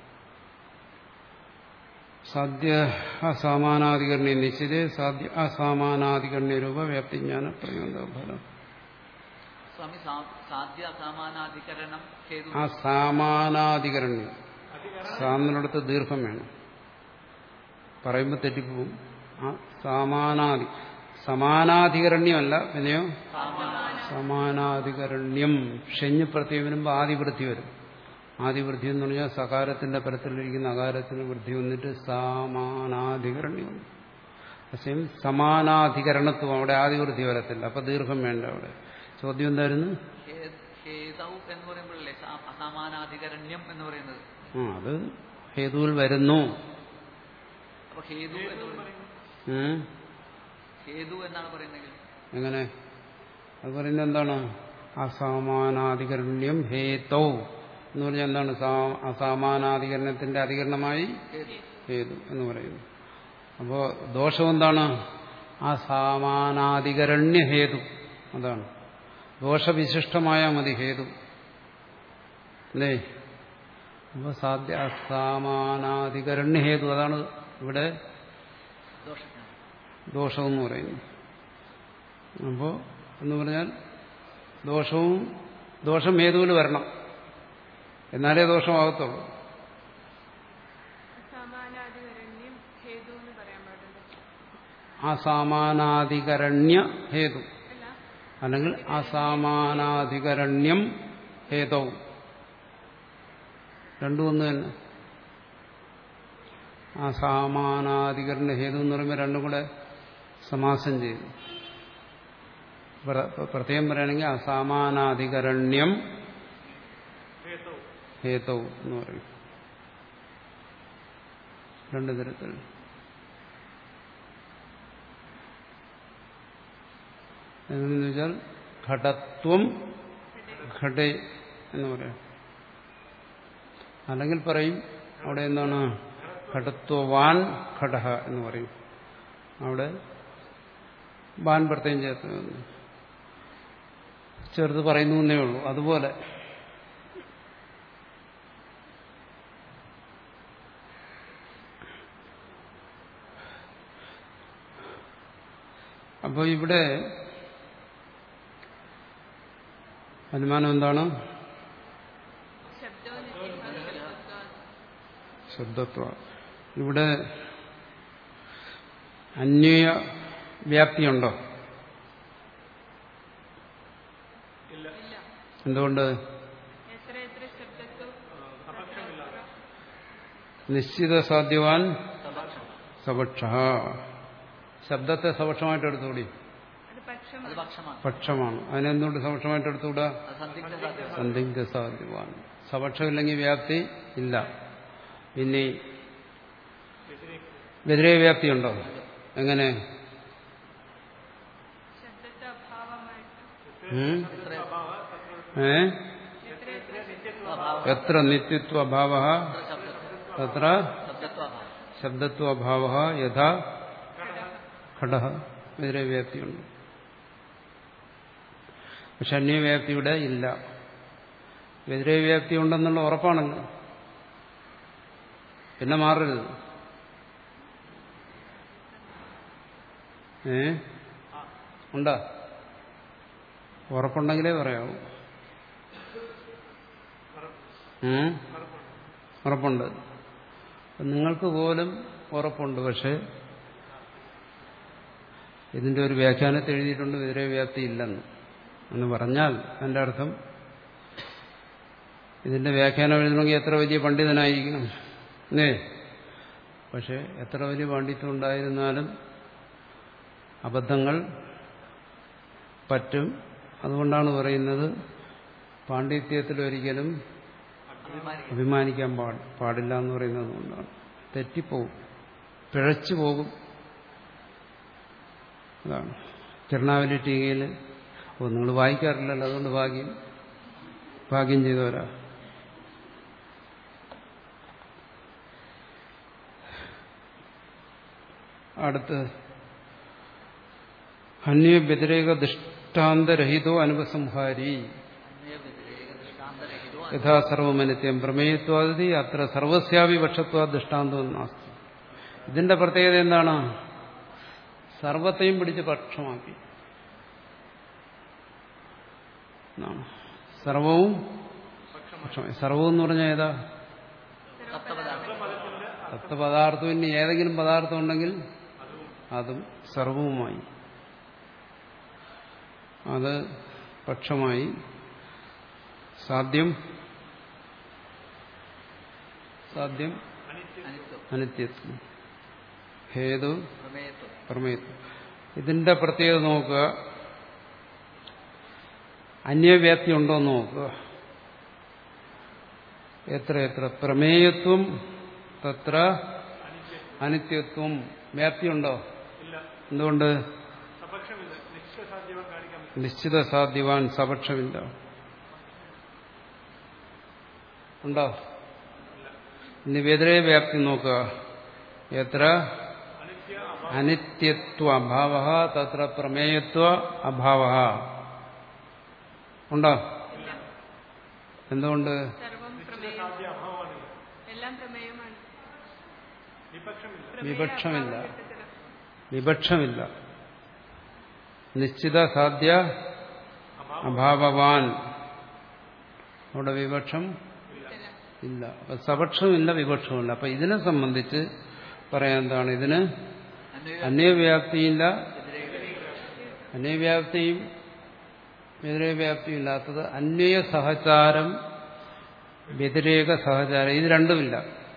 Speaker 1: സാധ്യ അസാമാനാധികരണ നിശ്ചിതേ സാധ്യ അസാമാനാധികരണ രൂപ വ്യാപ്തിജ്ഞാന പ്രതിബന്ധക ഫലം.
Speaker 2: സ്വാമി സാധ്യ അസാമാനാധികരണം
Speaker 1: ആ സാമാനാധികരണ്യം സാന്നിടത്ത് ദീർഘം വേണം, പറയുമ്പോൾ തെറ്റിപ്പോവും. ആ സമാനാധി സമാനാധികരണ്യമല്ല, പിന്നെയോ സമാനാധികരണ്യം. ഷെഞ്ഞ് പ്രത്യേകം വരുമ്പോൾ ആദിവൃത്തി വരും. ആദിവൃത്തി എന്ന് പറഞ്ഞാൽ സകാരത്തിന്റെ പരത്തിലിരിക്കുന്ന അകാരത്തിന് വൃദ്ധി വന്നിട്ട് സമാനാധികരണ്യം. പക്ഷേ സമാനാധികരണത്വം അവിടെ ആദിവൃത്തി വരത്തില്ല, അപ്പൊ ദീർഘം വേണ്ട. അവിടെ ചോദ്യം എന്തായിരുന്നു?
Speaker 2: എന്ന് പറയുമ്പോഴല്ലേ അസമാനാധികരണ്യം എന്ന് പറയുന്നത്?
Speaker 1: ആ അത് ഹേതുവിൽ വരുന്നു.
Speaker 2: അപ്പൊ ഹേതു എന്ന് ഹേതു എന്നാണ് പറയുന്നെങ്കിൽ എങ്ങനെ?
Speaker 1: അത് പറയുന്നത് എന്താണ്? അസമാനാധികരണ്യം ഹേതൗ എന്ന് പറഞ്ഞാൽ എന്താണ്? അസമാനാധികരണത്തിന്റെ അധികരണമായി ഹേതു എന്ന് പറയുന്നു. അപ്പോ ദോഷം എന്താണ്? അസമാനാധികരണ്യ ഹേതു. അതാണ് ദോഷവിശിഷ്ടമായ മതി ഹേതു അല്ലേ. അപ്പൊ സാധ്യ അസമാനാധികരണ്യ ഹേതു, അതാണ് ഇവിടെ ദോഷമെന്ന് പറയുന്നു. അപ്പോൾ എന്ന് പറഞ്ഞാൽ ദോഷവും ദോഷം ഹേതുവിൽ വരണം, എന്നാലേ ദോഷമാകത്തുള്ളൂ. അസാമാനാധികരണ്യ ഹേതു അല്ലെങ്കിൽ അസാമാനാധികരണ്യം ഹേതവും രണ്ടും ഒന്ന് തന്നെ. അസാമാനാധികരണ ഹേതു എന്ന് പറയുമ്പോൾ രണ്ടും കൂടെ സമാസം ചെയ്തു. പ്രത്യേകം പറയുകയാണെങ്കിൽ അസാമാനാധികരണ്യം ഹേതവും എന്ന് പറയും. രണ്ടു തരത്തിൽ. എങ്ങനെയെന്ന് വെച്ചാൽ ഘടത്വം ഘടേ എന്ന് പറയാം. അല്ലെങ്കിൽ പറയും അവിടെ എന്താണ്? ഘടത്വവാൻ ഘടഹ എന്ന് പറയും. അവിടെ വാൻ പ്രത്യേകം ചേർത്ത് ചേർത്ത് പറയുന്നു എന്നേ ഉള്ളൂ. അതുപോലെ അപ്പോൾ ഇവിടെ അനുമാനം എന്താണ്? ശബ്ദത്വ. ഇവിടെ അന്വയ വ്യാപ്തിയുണ്ടോ? എന്തുകൊണ്ട്? നിശ്ചിത സാധ്യവാൻ സപക്ഷ. ശബ്ദത്തെ സപക്ഷമായിട്ട് എടുത്തുകൂടി? പക്ഷമാണ്. അതിനെന്തുകൊണ്ട് സപക്ഷമായിട്ട് എടുത്തുകൂടാ? സന്ദിഗ്ധ സാധ്യവാൻ. സപക്ഷമില്ലെങ്കിൽ വ്യാപ്തി ഇല്ല. പിന്നെ വ്യതിരേക വ്യാപ്തിയുണ്ടോ? എങ്ങനെ? ഏ എത്ര നിത്യത്വഭാവ തത്ര ശബ്ദത്വഭാവ യഥാ ഘടഃ. വ്യതിരേക വ്യാപ്തിയുണ്ട്. പക്ഷെ അന്യവ്യാപ്തി ഇവിടെ ഇല്ല. വ്യതിരേക വ്യാപ്തി ഉണ്ടെന്നുള്ള ഉറപ്പാണല്ലോ, പിന്നെ മാറരുത്. ഏ ഉണ്ടാ? ഉറപ്പുണ്ടെങ്കിലേ പറയാവൂ. ഉറപ്പുണ്ട്. നിങ്ങൾക്ക് പോലും ഉറപ്പുണ്ട്. പക്ഷെ ഇതിന്റെ ഒരു വ്യാഖ്യാനത്തിൽ എഴുതിയിട്ടുണ്ട് വ്യതിരേക വ്യാപ്തി ഇല്ലെന്ന്. എന്ന് പറഞ്ഞാൽ അതിന്റെ അർത്ഥം ഇതിന്റെ വ്യാഖ്യാനം എഴുതണമെങ്കിൽ എത്ര വലിയ പണ്ഡിതനായിരിക്കണം എന്നേ. പക്ഷെ എത്ര വലിയ പാണ്ഡിത്യം ഉണ്ടായിരുന്നാലും അബദ്ധങ്ങൾ പറ്റും. അതുകൊണ്ടാണ് പറയുന്നത് പാണ്ഡിത്യത്തിലൊരിക്കലും അഭിമാനിക്കാൻ പാടില്ല എന്ന് പറയുന്നത്. കൊണ്ടാണ് തെറ്റിപ്പോകും, പിഴച്ചു പോകും അതാണ് തിരുനാവലി ടീകയിൽ. ഓ നിങ്ങൾ വായിക്കാറില്ലല്ലോ, അതുകൊണ്ട് ഭാഗ്യം ഭാഗ്യം ചെയ്തവരാ. അടുത്ത് അന്യ വ്യതിരേക ദൃഷ്ടാന്തരഹിതോ അനുപസംഹാരി യഥാ സർവമനിത്യം പ്രമേയത്വാദി അത്ര സർവസ്യാവി പക്ഷത്വാ ദൃഷ്ടാന്തം നാസ്തി. ഇതിന്റെ പ്രത്യേകത എന്താണ്? സർവത്തെയും പിടിച്ച് പക്ഷമാക്കി. സർവവും പക്ഷമായി. സർവം എന്ന് പറഞ്ഞാൽ ഏതാ? സപ്തപദാർത്ഥം. ഇനി ഏതെങ്കിലും പദാർത്ഥം ഉണ്ടെങ്കിൽ അതും സർവവുമായി. അത് പക്ഷമായി. സാധ്യം സാധ്യം അനിത്യത്വം, ഹേതു പ്രമേയത്വം. ഇതിന്റെ പ്രത്യേകത നോക്കുക. അന്യവ്യാപ്തി ഉണ്ടോ എന്ന് നോക്കുക. എത്ര എത്ര പ്രമേയത്വം തത്ര അനിത്യത്വം. വ്യാപ്തി ഉണ്ടോ? എന്തുകൊണ്ട്? നിശ്ചിത സാധ്യവാൻ സപക്ഷമില്ല. ഉണ്ടോ? ഇനി വ്യതിരേ വ്യാപ്തി നോക്കുക. എത്ര അനിത്യത്വ അഭാവ തത്ര പ്രമേയത്വ അഭാവ. ഉണ്ടോ? എന്തുകൊണ്ട്? വിപക്ഷമില്ല. വിപക്ഷമില്ല. നിശ്ചിത സാധ്യ അഭാവവാൻ. അവിടെ വിപക്ഷം ഇല്ല. അപ്പൊ സപക്ഷമില്ല, വിപക്ഷമില്ല. അപ്പൊ ഇതിനെ സംബന്ധിച്ച് പറയാൻ എന്താണ്? ഇതിന് അന്യവ്യാപ്തിയില്ല, അന്യവ്യാപ്തിയും വ്യതിരേകവ്യാപ്തിയും ഇല്ലാത്തത് അന്വയ സഹചാരം, വ്യതിരേക സഹചാരം. ഇത് രണ്ടുമില്ല.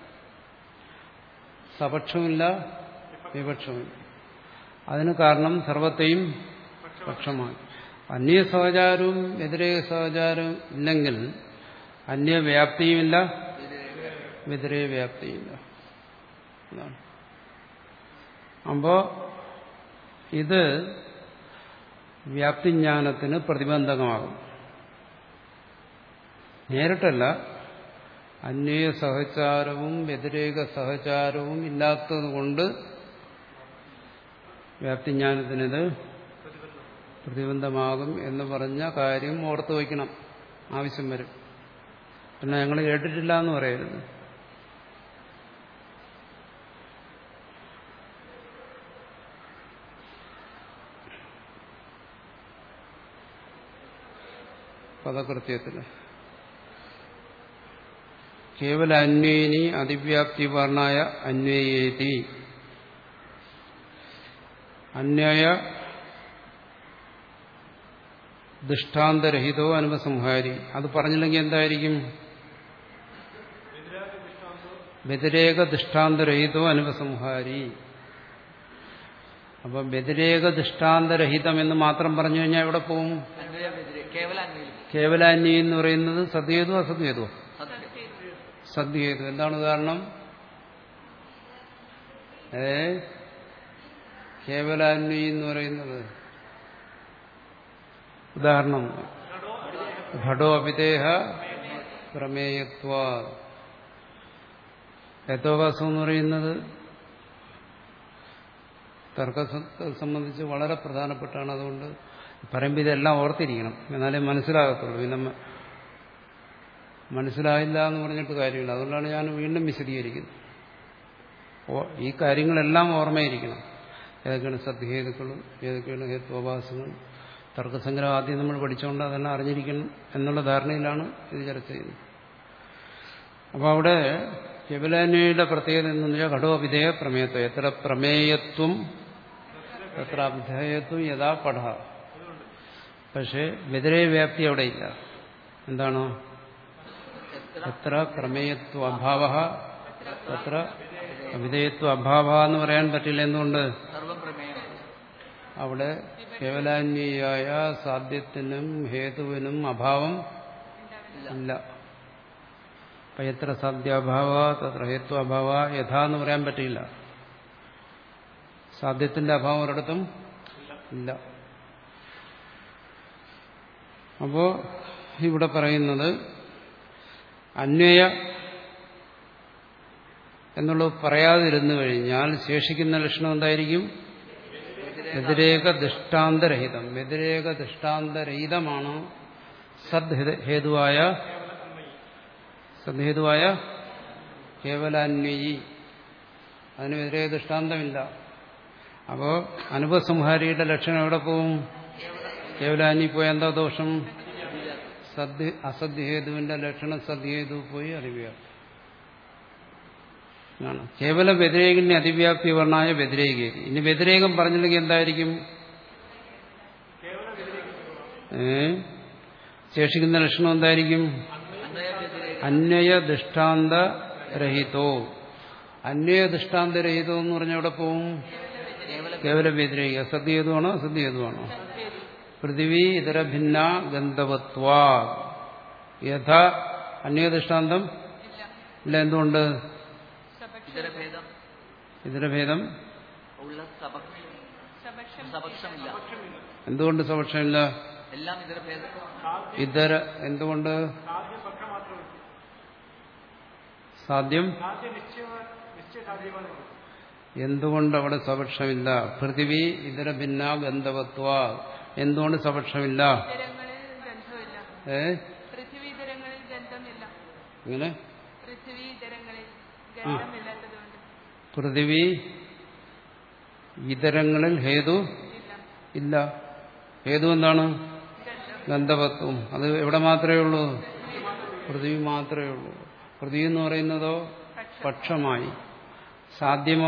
Speaker 1: സപക്ഷമില്ല, വിപക്ഷമില്ല. അതിന് കാരണം സർവത്തെയും പക്ഷമാണ്. അന്യ സഹചാരവും വ്യതിരേക സഹചാരവും ഇല്ലെങ്കിൽ അന്യവ്യാപ്തിയുമില്ല, വ്യതിരേക വ്യാപ്തിയില്ല. അപ്പോ ഇത് വ്യാപ്തിജ്ഞാനത്തിന് പ്രതിബന്ധകമാകും. നേരിട്ടല്ല, അന്വയ സഹചാരവും വ്യതിരേക സഹചാരവും ഇല്ലാത്തതുകൊണ്ട് വ്യാപ്തിജ്ഞാനത്തിനിത് പ്രതിബന്ധമാകും എന്ന് പറഞ്ഞ കാര്യം ഓർത്തു വയ്ക്കണം. ആവശ്യം വരും. പിന്നെ ഞങ്ങൾ കേട്ടിട്ടില്ല എന്ന് പറയരുത്. പദകൃത്യത്തില് കേവല അന്വേനി അതിവ്യാപ്തി വർണ്ണായ അന്വയേതി. അന്വയ ദൃഷ്ടാന്തരഹിതോ അനുപസംഹാരി. അത് പറഞ്ഞില്ലെങ്കിൽ എന്തായിരിക്കും? വ്യതിരേക ദൃഷ്ടാന്തരഹിതോ അനുപസംഹാരി. അപ്പൊ വ്യതിരേക ദൃഷ്ടാന്തരഹിതം എന്ന് മാത്രം പറഞ്ഞു കഴിഞ്ഞാൽ എവിടെ പോവും? കേവലാന്വി എന്ന് പറയുന്നത് സദ്യേതു അസദ്യേതു? സദ്യേതു. എന്താണ് ഉദാഹരണം? ഏ കേവലാന്വി എന്ന് പറയുന്നത് ഉദാഹരണം ഘടോ അഭിദേഹ പ്രമേയത്വ. ഹേത്വാഭാസം എന്ന് പറയുന്നത് തർക്കത്തെ സംബന്ധിച്ച് വളരെ പ്രധാനപ്പെട്ടാണ്. അതുകൊണ്ട് പറയുമ്പോൾ ഇതെല്ലാം ഓർത്തിരിക്കണം, എന്നാലേ മനസ്സിലാകത്തുള്ളൂ. പിന്നെ മനസ്സിലായില്ല എന്ന് പറഞ്ഞിട്ട് കാര്യമില്ല. അതുകൊണ്ടാണ് ഞാൻ വീണ്ടും വിശദീകരിക്കുന്നത്. ഈ കാര്യങ്ങളെല്ലാം ഓർമ്മയിരിക്കണം. ഏതൊക്കെയാണ് സദ്ഹേതുക്കളും ഏതൊക്കെയാണ് ഹേത്വാഭാസങ്ങളും. തർക്കസംഗ്രഹം ആദ്യം നമ്മൾ പഠിച്ചുകൊണ്ട് അതെല്ലാം അറിഞ്ഞിരിക്കണം എന്നുള്ള ധാരണയിലാണ് ഇത് ചർച്ച ചെയ്യുന്നത്. അപ്പോൾ അവിടെ കേവലാന്വയുടെ പ്രത്യേകത എന്ന് വെച്ചാൽ ഘടോ അഭിധേയ പ്രമേയത്വം. എത്ര പ്രമേയത്വം എത്ര അഭിധേയത്വം യഥാ പഠ. പക്ഷേ വ്യതിരേക വ്യാപ്തി അവിടെയില്ല. എന്താണ്? എത്ര പ്രമേയത്വ അഭാവ എത്ര അഭിധേയത്വ അഭാവ എന്ന് പറയാൻ പറ്റില്ല. എന്തുകൊണ്ട്? അവിടെ കേവലാന്വയായ സാധ്യത്തിനും ഹേതുവിനും അഭാവം ഇല്ല. അപ്പൊ എത്ര സാധ്യാഭാവ തത്ര ഹേത്വ അഭാവ യഥാ എന്ന് പറയാൻ പറ്റില്ല. സാധ്യത്തിന്റെ അഭാവം ഒരിടത്തും ഇല്ല. അപ്പോ ഇവിടെ പറയുന്നത് അന്വയ എന്നുള്ളത് പറയാതിരുന്നു കഴിഞ്ഞാൽ ശേഷിക്കുന്ന ലക്ഷണം എന്തായിരിക്കും? വ്യതിരേക ദൃഷ്ടാന്തരഹിതം. വ്യതിരേക ദൃഷ്ടാന്തരഹിതമാണ് സദ്ഹേതുവായ സദ്ഹേതുവായ കേവലാന്വയി. അതിന് വ്യതിരേക ദൃഷ്ടാന്തമില്ല. അപ്പോ അനുപസംഹാരിയുടെ ലക്ഷണം എവിടെ പോവും? കേവലാന്വയി പോയി എന്താ ദോഷം? സദ് അസദ്ഹേതുവിന്റെ ലക്ഷണം സദ്ഹേതു പോയി അതിവ്യാപ്തി. കേവല വ്യതിരേകിന്റെ അതിവ്യാപ്തി വർണ്ണായ വ്യതിരേകി. ഇനി വ്യതിരേകം പറഞ്ഞില്ലെങ്കിൽ എന്തായിരിക്കും? ഏ ശേഷിക്കുന്ന ലക്ഷണം എന്തായിരിക്കും? അന്വയ ദൃഷ്ടാന്ത രഹിതോ. അന്വയ ദൃഷ്ടാന്തരഹിതോ എന്ന് പറഞ്ഞാൽ എവിടെ പോവും? കേവല വ്യതിരേക. അസദ്ഹേതുവാണോ അസദ്ഹേതുവാണോ? പൃഥിവി ഇതര ഭിന്ന ഗന്ധവത്വ യഥ അന്വയ ദൃഷ്ടാന്തം ഇല്ല. എന്തുകൊണ്ട്? ഇതരഭേദം എന്തുകൊണ്ട് സപക്ഷമില്ല? ഇതര എന്തുകൊണ്ട് സാധ്യം? എന്തുകൊണ്ട് അവിടെ സപക്ഷമില്ല? പൃഥിവി ഇതര ഭിന്ന ഗന്ധവത്വ എന്തുകൊണ്ട് സപക്ഷമില്ല? ഏ ഇങ്ങനെ പൃഥിവി ഇതരങ്ങളിൽ ഹേതു ഇല്ല. ഹേതു എന്താണ്? ഗന്ധവത്വം. അത് എവിടെ മാത്രമേ ഉള്ളൂ? പൃഥിവി മാത്രമേ ഉള്ളൂ. പൃഥിവി എന്ന് പറയുന്നതോ പക്ഷമായി. സാധ്യമോ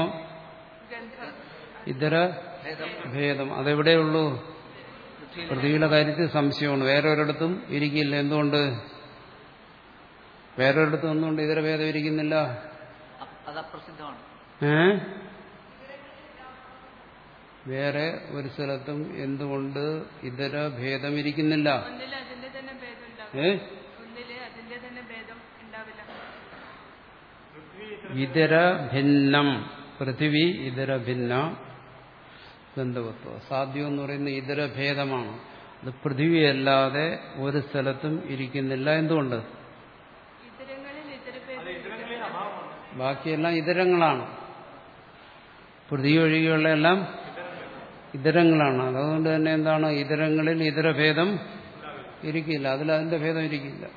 Speaker 1: ഇതര ഭേദം. അതെവിടെയുള്ളൂ? പൃഥ്വിയുടെ കാര്യത്തിൽ സംശയമാണ്. വേറെ ഒരിടത്തും ഇരിക്കില്ല. എന്തുകൊണ്ട്? വേറൊരിടത്തും ഒന്നുകൊണ്ട് ഇതര ഭേദം ഇരിക്കുന്നില്ല. ഏ വേറെ ഒരു സ്ഥലത്തും എന്തുകൊണ്ട് ഇതര ഭേദം ഇരിക്കുന്നില്ല? ഏ ഇതര ഭിന്നം. പൃഥിവി ഇതര ഭിന്ന ഗന്ധവത്വം. സാധ്യം എന്ന് പറയുന്ന ഇതര ഭേദമാണ്. അത് പൃഥിവിയല്ലാതെ ഒരു സ്ഥലത്തും ഇരിക്കുന്നില്ല. എന്തുകൊണ്ട്? ബാക്കിയെല്ലാം ഇതരങ്ങളാണ്. പൃഥ്വി ഒഴികെയുള്ള എല്ലാം ഇതരങ്ങളാണ്. അതുകൊണ്ട് തന്നെ എന്താണ്? ഇതരങ്ങളിൽ ഇതരഭേദം ഇരിക്കില്ല. അതിൽ അതിന്റെ ഭേദം ഇരിക്കില്ല.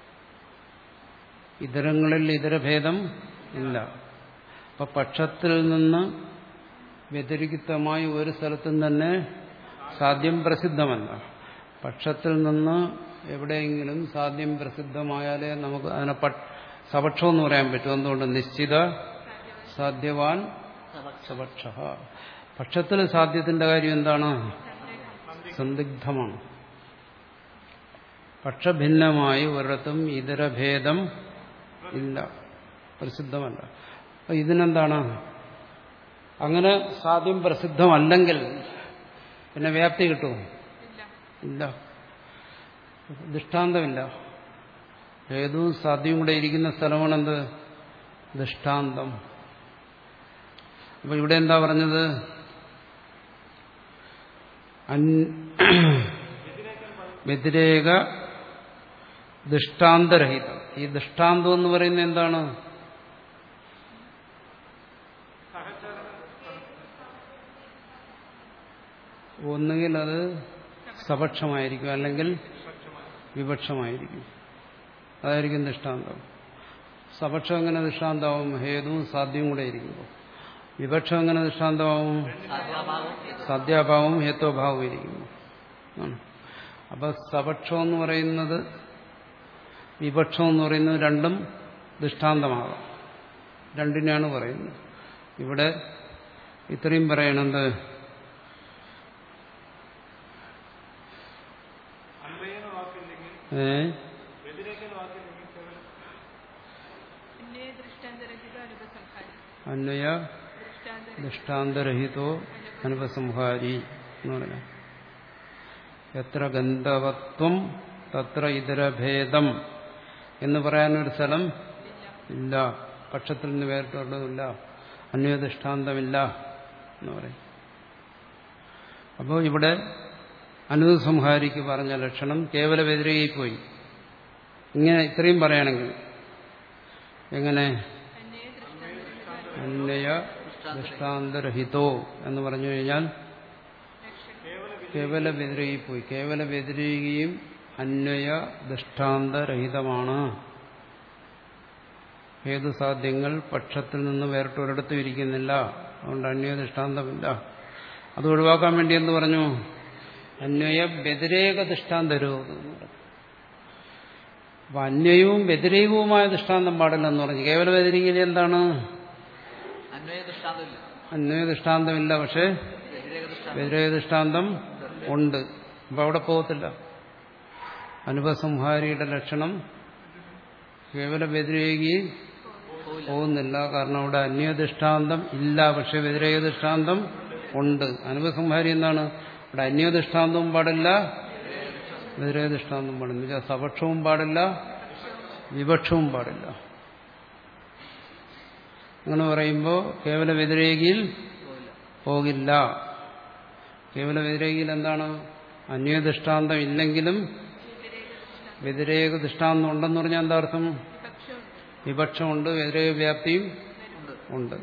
Speaker 1: ഇതരങ്ങളിൽ ഇതരഭേദം ഇല്ല. അപ്പൊ പക്ഷത്തിൽ നിന്ന് വ്യതിരിക്തമായി ഒരു സ്ഥലത്തും തന്നെ സാധ്യം പ്രസിദ്ധമല്ല. പക്ഷത്തിൽ നിന്ന് എവിടെയെങ്കിലും സാധ്യം പ്രസിദ്ധമായാലേ നമുക്ക് അതിനെ സപക്ഷം എന്ന് പറയാൻ പറ്റും. എന്തുകൊണ്ട്? നിശ്ചിത സാധ്യവാൻ സപക്ഷ. പക്ഷത്തിൽ സാധ്യത്തിന്റെ കാര്യം എന്താണ്? സന്ദിഗ്ധമാണ്. പക്ഷഭിന്നമായി ഒരിടത്തും ഇതരഭേദം ഇല്ല, പ്രസിദ്ധമല്ല. അപ്പൊ ഇതിനെന്താണ്? അങ്ങനെ സാധ്യം പ്രസിദ്ധമല്ലെങ്കിൽ പിന്നെ വ്യാപ്തി കിട്ടുമോ? ഇല്ല. ദൃഷ്ടാന്തമില്ല. ഹേതുവും സാധ്യവും കൂടെ ഇരിക്കുന്ന സ്ഥലമാണെന്ത്? ദൃഷ്ടാന്തം. അപ്പൊ ഇവിടെ എന്താ പറഞ്ഞത്? വ്യതിരേക ദൃഷ്ടാന്തരഹിതം. ഈ ദൃഷ്ടാന്തം എന്ന് പറയുന്നത് എന്താണ്? ഒന്നുകിൽ അത് സപക്ഷമായിരിക്കും, അല്ലെങ്കിൽ വിപക്ഷമായിരിക്കും. അതായിരിക്കും ദൃഷ്ടാന്തം. സപക്ഷം എങ്ങനെ ദൃഷ്ടാന്തമാവും? ഹേതുവും സാധ്യവും കൂടെ ഇരിക്കുമ്പോൾ. വിപക്ഷം എങ്ങനെ ദൃഷ്ടാന്തമാവും? സാധ്യാഭാവവും ഹേത്വഭാവവും ഇരിക്കുന്നു. അപ്പൊ സപക്ഷം എന്ന് പറയുന്നത് വിപക്ഷം എന്ന് പറയുന്നത് രണ്ടും ദൃഷ്ടാന്തമാകാം. രണ്ടിനാണ് പറയുന്നത്. ഇവിടെ ഇത്രയും പറയണത് ഏ അന്വയ ദൃഷ്ടാന്തരഹിതോ അനുപസംഹാരി എന്ന് പറയാം. എത്ര ഗന്ധവത്വം തത്ര ഇതരഭേദം എന്ന് പറയാനൊരു സ്ഥലം ഇല്ല. പക്ഷത്തിൽ നിന്ന് വേറിട്ടുള്ളതില്ല, അന്വയ ദൃഷ്ടാന്തമില്ല എന്ന് പറയും. അപ്പോൾ ഇവിടെ അനുസംഹാരിക്ക് പറഞ്ഞ ലക്ഷണം കേവല വ്യതിരേകയിൽ പോയി. ഇങ്ങനെ ഇത്രയും പറയുകയാണെങ്കിൽ എങ്ങനെ അന്വയ ദൃഷ്ടാന്തരഹിതോ എന്ന് പറഞ്ഞു കഴിഞ്ഞാൽ കേവല വ്യതിരേകയിൽ പോയി. കേവല വ്യതിരേകിയും അന്വയ ദൃഷ്ടാന്തരഹിതമാണ്. ഹേതുസാധ്യങ്ങൾ പക്ഷത്തിൽ നിന്ന് വേറിട്ടൊരിടത്തും ഇരിക്കുന്നില്ല. അതുകൊണ്ട് അന്വയ ദൃഷ്ടാന്തമില്ല. അത് ഒഴിവാക്കാൻ വേണ്ടി എന്ന് പറഞ്ഞു അന്വയ വ്യതിരേക ദൃഷ്ടാന്തരവും. അപ്പൊ അന്വയവും വ്യതിരേകവുമായ ദൃഷ്ടാന്തം പാടില്ലെന്ന് പറഞ്ഞു. കേവല വ്യതിരേകയിൽ എന്താണ്? അന്വയ ദൃഷ്ടാന്തമില്ല, പക്ഷെ വ്യതിരേക ദൃഷ്ടാന്തം ഉണ്ട്. അപ്പൊ അവിടെ പോകത്തില്ല. അനുപസംഹാരിയുടെ ലക്ഷണം കേവല വ്യതിരേകി പോകുന്നില്ല. കാരണം അവിടെ അന്വയ ദൃഷ്ടാന്തം ഇല്ല, പക്ഷെ വ്യതിരേക ദൃഷ്ടാന്തം ഉണ്ട്. അനുപസംഹാരി എന്താണ്? അവിടെ അന്വയ ദൃഷ്ടാന്തവും പാടില്ല, വ്യതിരേക ദൃഷ്ടാന്തം പാടില്ല. സപക്ഷവും പാടില്ല, വിപക്ഷവും പാടില്ല. അങ്ങനെ പറയുമ്പോൾ കേവല വ്യതിരേകിയിൽ പോകില്ല. കേവല വ്യതിരേകിയിൽ എന്താണ്? അന്വയ ദൃഷ്ടാന്തം ഇല്ലെങ്കിലും വ്യതിരേക ദൃഷ്ടാന്തം ഉണ്ടെന്ന് പറഞ്ഞാൽ എന്താ അർത്ഥം? വിപക്ഷമുണ്ട്, വ്യതിരേക വ്യാപ്തിയും ഉണ്ട്.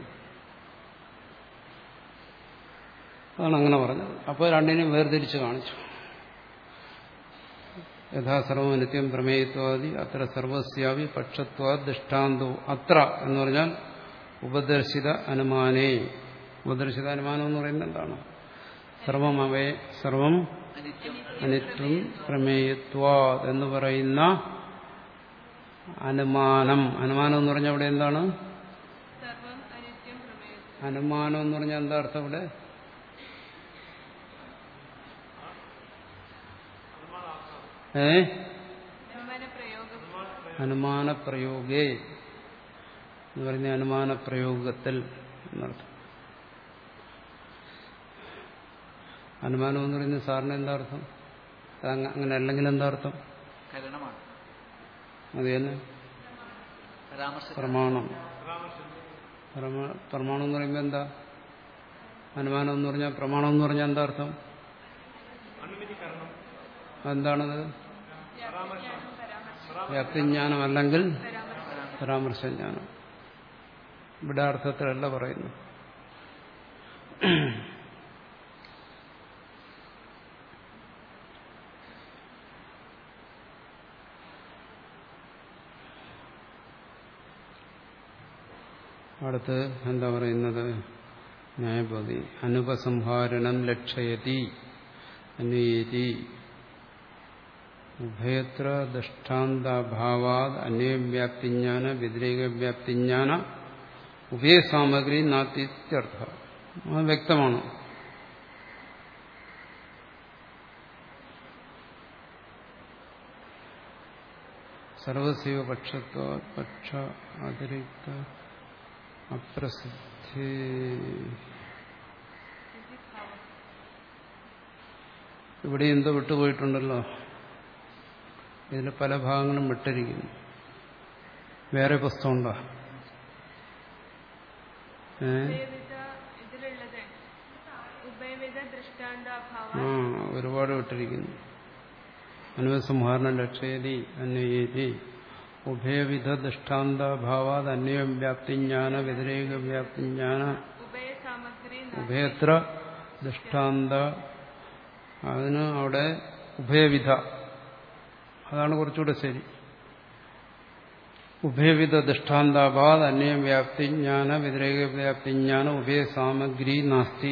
Speaker 1: അതാണ് അങ്ങനെ പറഞ്ഞത്. അപ്പോൾ രണ്ടിനും വേർതിരിച്ച് കാണിച്ചു. യഥാ സർവം നിത്യം പ്രമേയത്വാദി അത്ര സർവസ്യാവി പക്ഷത്വാ ദൃഷ്ടാന്തോ അത്ര എന്ന് പറഞ്ഞാൽ ഉപദർശിത അനുമാനേ. ഉപദർശിത അനുമാനം എന്ന് പറയുന്നത് എന്താണ്? സർവം അവേ സർവം അനിത്യം പ്രമേയത്വാ എന്ന് പറയുന്ന അനുമാനം. അനുമാനം എന്ന് പറഞ്ഞാൽ അവിടെ എന്താണ്? അനുമാനം എന്ന് പറഞ്ഞാൽ എന്താ അർത്ഥം ഇവിടെ? ഏ അനുമാന പ്രയോഗേ എന്ന് പറയുന്ന അനുമാന പ്രയോഗത്തിൽ എന്നർത്ഥം. അനുമാനം എന്ന് പറയുന്നത് സാറിന് എന്താ അർത്ഥം? അങ്ങനെ അല്ലെങ്കിൽ എന്താ അർത്ഥം? അത് തന്നെ പ്രമാണം. പ്രമാണം എന്ന് പറയുമ്പോൾ എന്താ? അനുമാനം എന്ന് പറഞ്ഞാൽ പ്രമാണം എന്ന് പറഞ്ഞാൽ എന്താ അർത്ഥം? എന്താണത്? വ്യാപ്തിജ്ഞാനം അല്ലെങ്കിൽ പരാമർശജ്ഞാനം. ഇവിടെ അർത്ഥത്തിലല്ല പറയുന്നു. അടുത്ത് എന്താ പറയുന്നത്? ന്യായപതി അനുപസംഹാരണം ലക്ഷയതി അന്വയേതി ഉഭയത്ര ദൃഷ്ടാന്തഭാവാത് അന്വയവ്യാപ്തിജ്ഞാന വ്യതിരേകവ്യാപ്തിജ്ഞാന ഉഭയസാമഗ്രി നാത്യർത്ഥ. അത് വ്യക്തമാണ്. സർവസ്യ പക്ഷത്വ പക്ഷ അതിരിക്ത അപ്രസിദ്ധി. ഇവിടെ എന്തോ വിട്ടുപോയിട്ടുണ്ടല്ലോ. ഇതിൽ പല ഭാഗങ്ങളും വിട്ടിരിക്കുന്നു. വേറെ പുസ്തകം ഉണ്ടോ? ഏ ആ ഒരുപാട് വിട്ടിരിക്കുന്നു. അനുസംഹാരണ ലക്ഷയതി അന്വയേതി ഉഭയവിധ ദൃഷ്ടാന്തഭാവാത് അന്വയം വ്യാപ്തിജ്ഞാന വ്യതിരേക വ്യാപ്തിജ്ഞാന ഉഭയത്ര ദൃഷ്ടാന്ത. അതിന് അവിടെ ഉഭയവിധ, അതാണ് കുറച്ചുകൂടെ ശരി. ഉഭയവിധ ദൃഷ്ടാന്തഭാവാത് അന്വയം വ്യാപ്തിജ്ഞാന വ്യതിരേക വ്യാപ്തിജ്ഞാന ഉഭയസാമഗ്രി നാസ്തി.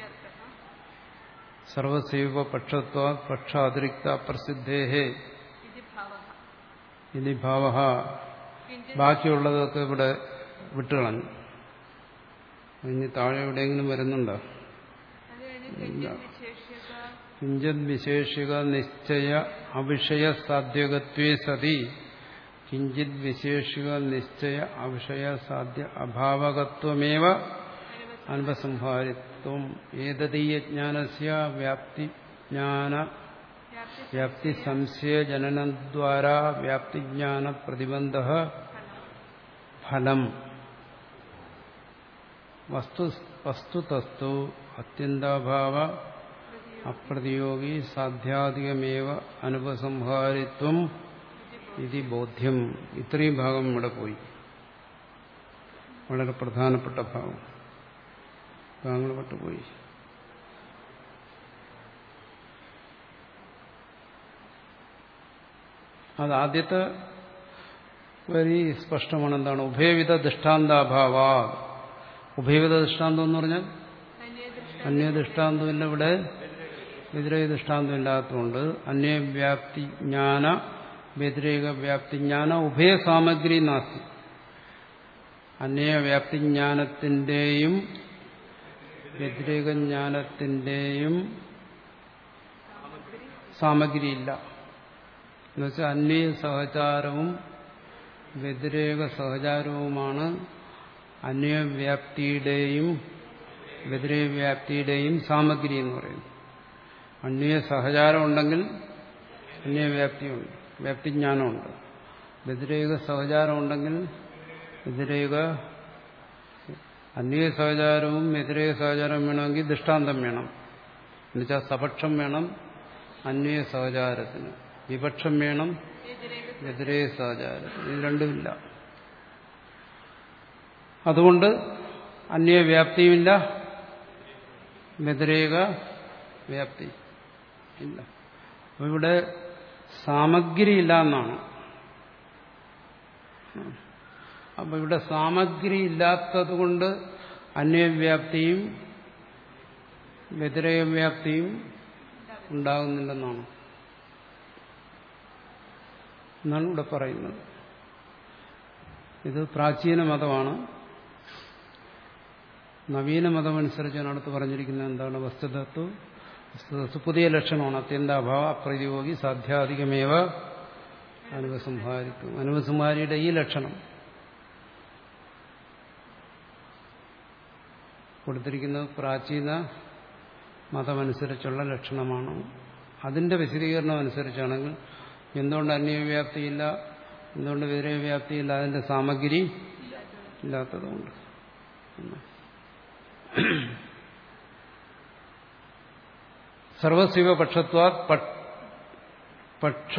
Speaker 1: സർവസൈവ പക്ഷത്വാ പക്ഷ അതിരിക്ത അപ്രസിദ്ധേഹേ ഇനി ഭാവ. ബാക്കിയുള്ളതൊക്കെ ഇവിടെ വിട്ടുകളഞ്ഞു. ഇനി താഴെ എവിടെയെങ്കിലും വരുന്നുണ്ടോ? കിഞ്ചത് വിശേഷിക നിശ്ചയ അവിഷയ സാധ്യകത്വേ സതി കിഞ്ചിത് വിശേഷിക നിശ്ചയ അവിഷയ സാധ്യ അഭാവകത്വമേവ അനുപസംഹാരിത്വം. ഏതദീയജ്ഞാനസ്യ വ്യാപ്തിജ്ഞാന വ്യാപ്തി സംശയ ജനനദ്വാരാ വ്യാപ്തിജ്ഞാന പ്രതിബന്ധ ഫലം വസ്തു വസ്തുതസ്തു അത്യന്താഭാവ അപ്രതിയോഗി സാധ്യാധികമേവ അനുപസംഹാരിത്വം ഇതി ബോധ്യം. ഇത്രയും ഭാഗം ഇവിടെ പോയി. വളരെ പ്രധാനപ്പെട്ട ഭാഗം ഭാഗങ്ങൾ പെട്ടുപോയി. അത് ആദ്യത്തെ വരി സ്പഷ്ടമാണ്. എന്താണ്? ഉഭയവിധ ദൃഷ്ടാന്താഭാവ. ഉഭയവിധ ദൃഷ്ടാന്തം എന്ന് പറഞ്ഞാൽ അന്യ ദൃഷ്ടാന്തമില്ല, ഇവിടെ വ്യതിരേക ദൃഷ്ടാന്തം ഇല്ലാത്തതുകൊണ്ട് അന്യവ്യാപ്തി ജ്ഞാന വ്യതിരേക വ്യാപ്തി ജ്ഞാന ഉഭയ സാമഗ്രി നാസ്തി. അന്യവ്യാപ്തി ജ്ഞാനത്തിന്റെയും വ്യതിരേക ജ്ഞാനത്തിന്റെയും സാമഗ്രിയില്ല. എന്നുവെച്ചാൽ അന്യ സഹചാരവും വ്യതിരേക സഹചാരവുമാണ് അന്യവ്യാപ്തിയുടെയും വ്യതിരേക വ്യാപ്തിയുടെയും സാമഗ്രി എന്ന് പറയുന്നു. അന്യ സഹചാരം ഉണ്ടെങ്കിൽ അന്യവ്യാപ്തിയുണ്ട്, വ്യാപ്തിജ്ഞാനമുണ്ട്. വ്യതിരേക സഹചാരം ഉണ്ടെങ്കിൽ വ്യതിരേക അന്യ സഹചാരവും വ്യതിരേക സഹചാരവും വേണമെങ്കിൽ ദൃഷ്ടാന്തം വേണം. എന്നുവെച്ചാൽ സപക്ഷം വേണം അന്യ സഹചാരത്തിന്, വിപക്ഷം വേണം വ്യതിരേക സഹചാരത്തിന്. ഇത് രണ്ടുമില്ല. അതുകൊണ്ട് അന്യവ്യാപ്തിയുമില്ല, വ്യതിരേക വ്യാപ്തി ഇല്ല. അപ്പൊ ഇവിടെ സാമഗ്രി ഇല്ല എന്നാണ്. അപ്പൊ ഇവിടെ സാമഗ്രി ഇല്ലാത്തത് കൊണ്ട് അന്യവ്യാപ്തിയും വ്യതിരേക വ്യാപ്തിയും ഉണ്ടാകുന്നില്ലെന്നാണ് എന്നാണ് ഇവിടെ പറയുന്നത്. ഇത് പ്രാചീന മതമാണ്. നവീന മതമനുസരിച്ചാണ് അടുത്ത് പറഞ്ഞിരിക്കുന്നത്. എന്താണ്? വസ്തുതത്വ വസ്തുതത്വ പുതിയ ലക്ഷണമാണ്. അത്യന്താഭാവ അപ്രതിയോഗി സാധ്യാധികമേവ അനുപസംഹാരിത്വം. അനുപസംഹാരിയുടെ ഈ ലക്ഷണം കൊടുത്തിരിക്കുന്നത് പ്രാചീന മതമനുസരിച്ചുള്ള ലക്ഷണമാണ്. അതിന്റെ വിശദീകരണം അനുസരിച്ചാണെങ്കിൽ എന്തുകൊണ്ട് അന്യവ്യാപ്തിയില്ല, എന്തുകൊണ്ട് വ്യതിരേക വ്യാപ്തിയില്ല? അതിന്റെ സാമഗ്രി ഇല്ലാത്തതുകൊണ്ട്. സർവശിവ പക്ഷത്വാത് പക്ഷ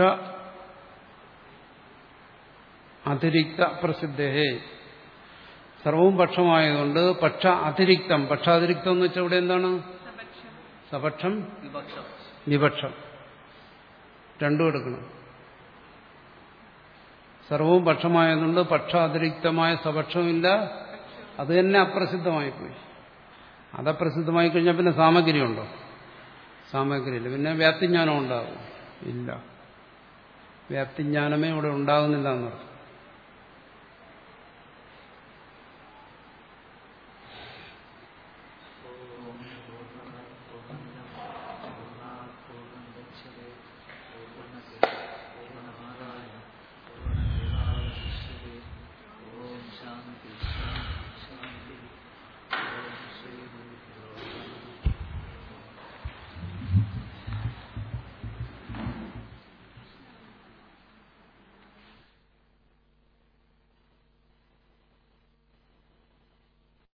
Speaker 1: അതിരിക്ത പ്രസിദ്ധേ. സർവവും പക്ഷമായതുകൊണ്ട് പക്ഷ അതിരിക്തം. പക്ഷാതിരിക്തം എന്ന് വെച്ചാൽ ഇവിടെ എന്താണ്? സപക്ഷം
Speaker 2: വിപക്ഷം
Speaker 1: വിപക്ഷം രണ്ടും എടുക്കണം. സർവവും പക്ഷമായതുകൊണ്ട് പക്ഷ അതിരിക്തമായ സപക്ഷമില്ല. അത് തന്നെ അപ്രസിദ്ധമായിപ്പോയി. അതപ്രസിദ്ധമായി കഴിഞ്ഞാൽ പിന്നെ സാമഗ്രി ഉണ്ടോ? സാമഗ്രിയില്ല. പിന്നെ വ്യാപ്തിജ്ഞാനം ഉണ്ടാകും? ഇല്ല. വ്യാപ്തിജ്ഞാനമേ ഇവിടെ ഉണ്ടാകുന്നില്ല എന്നർത്ഥം.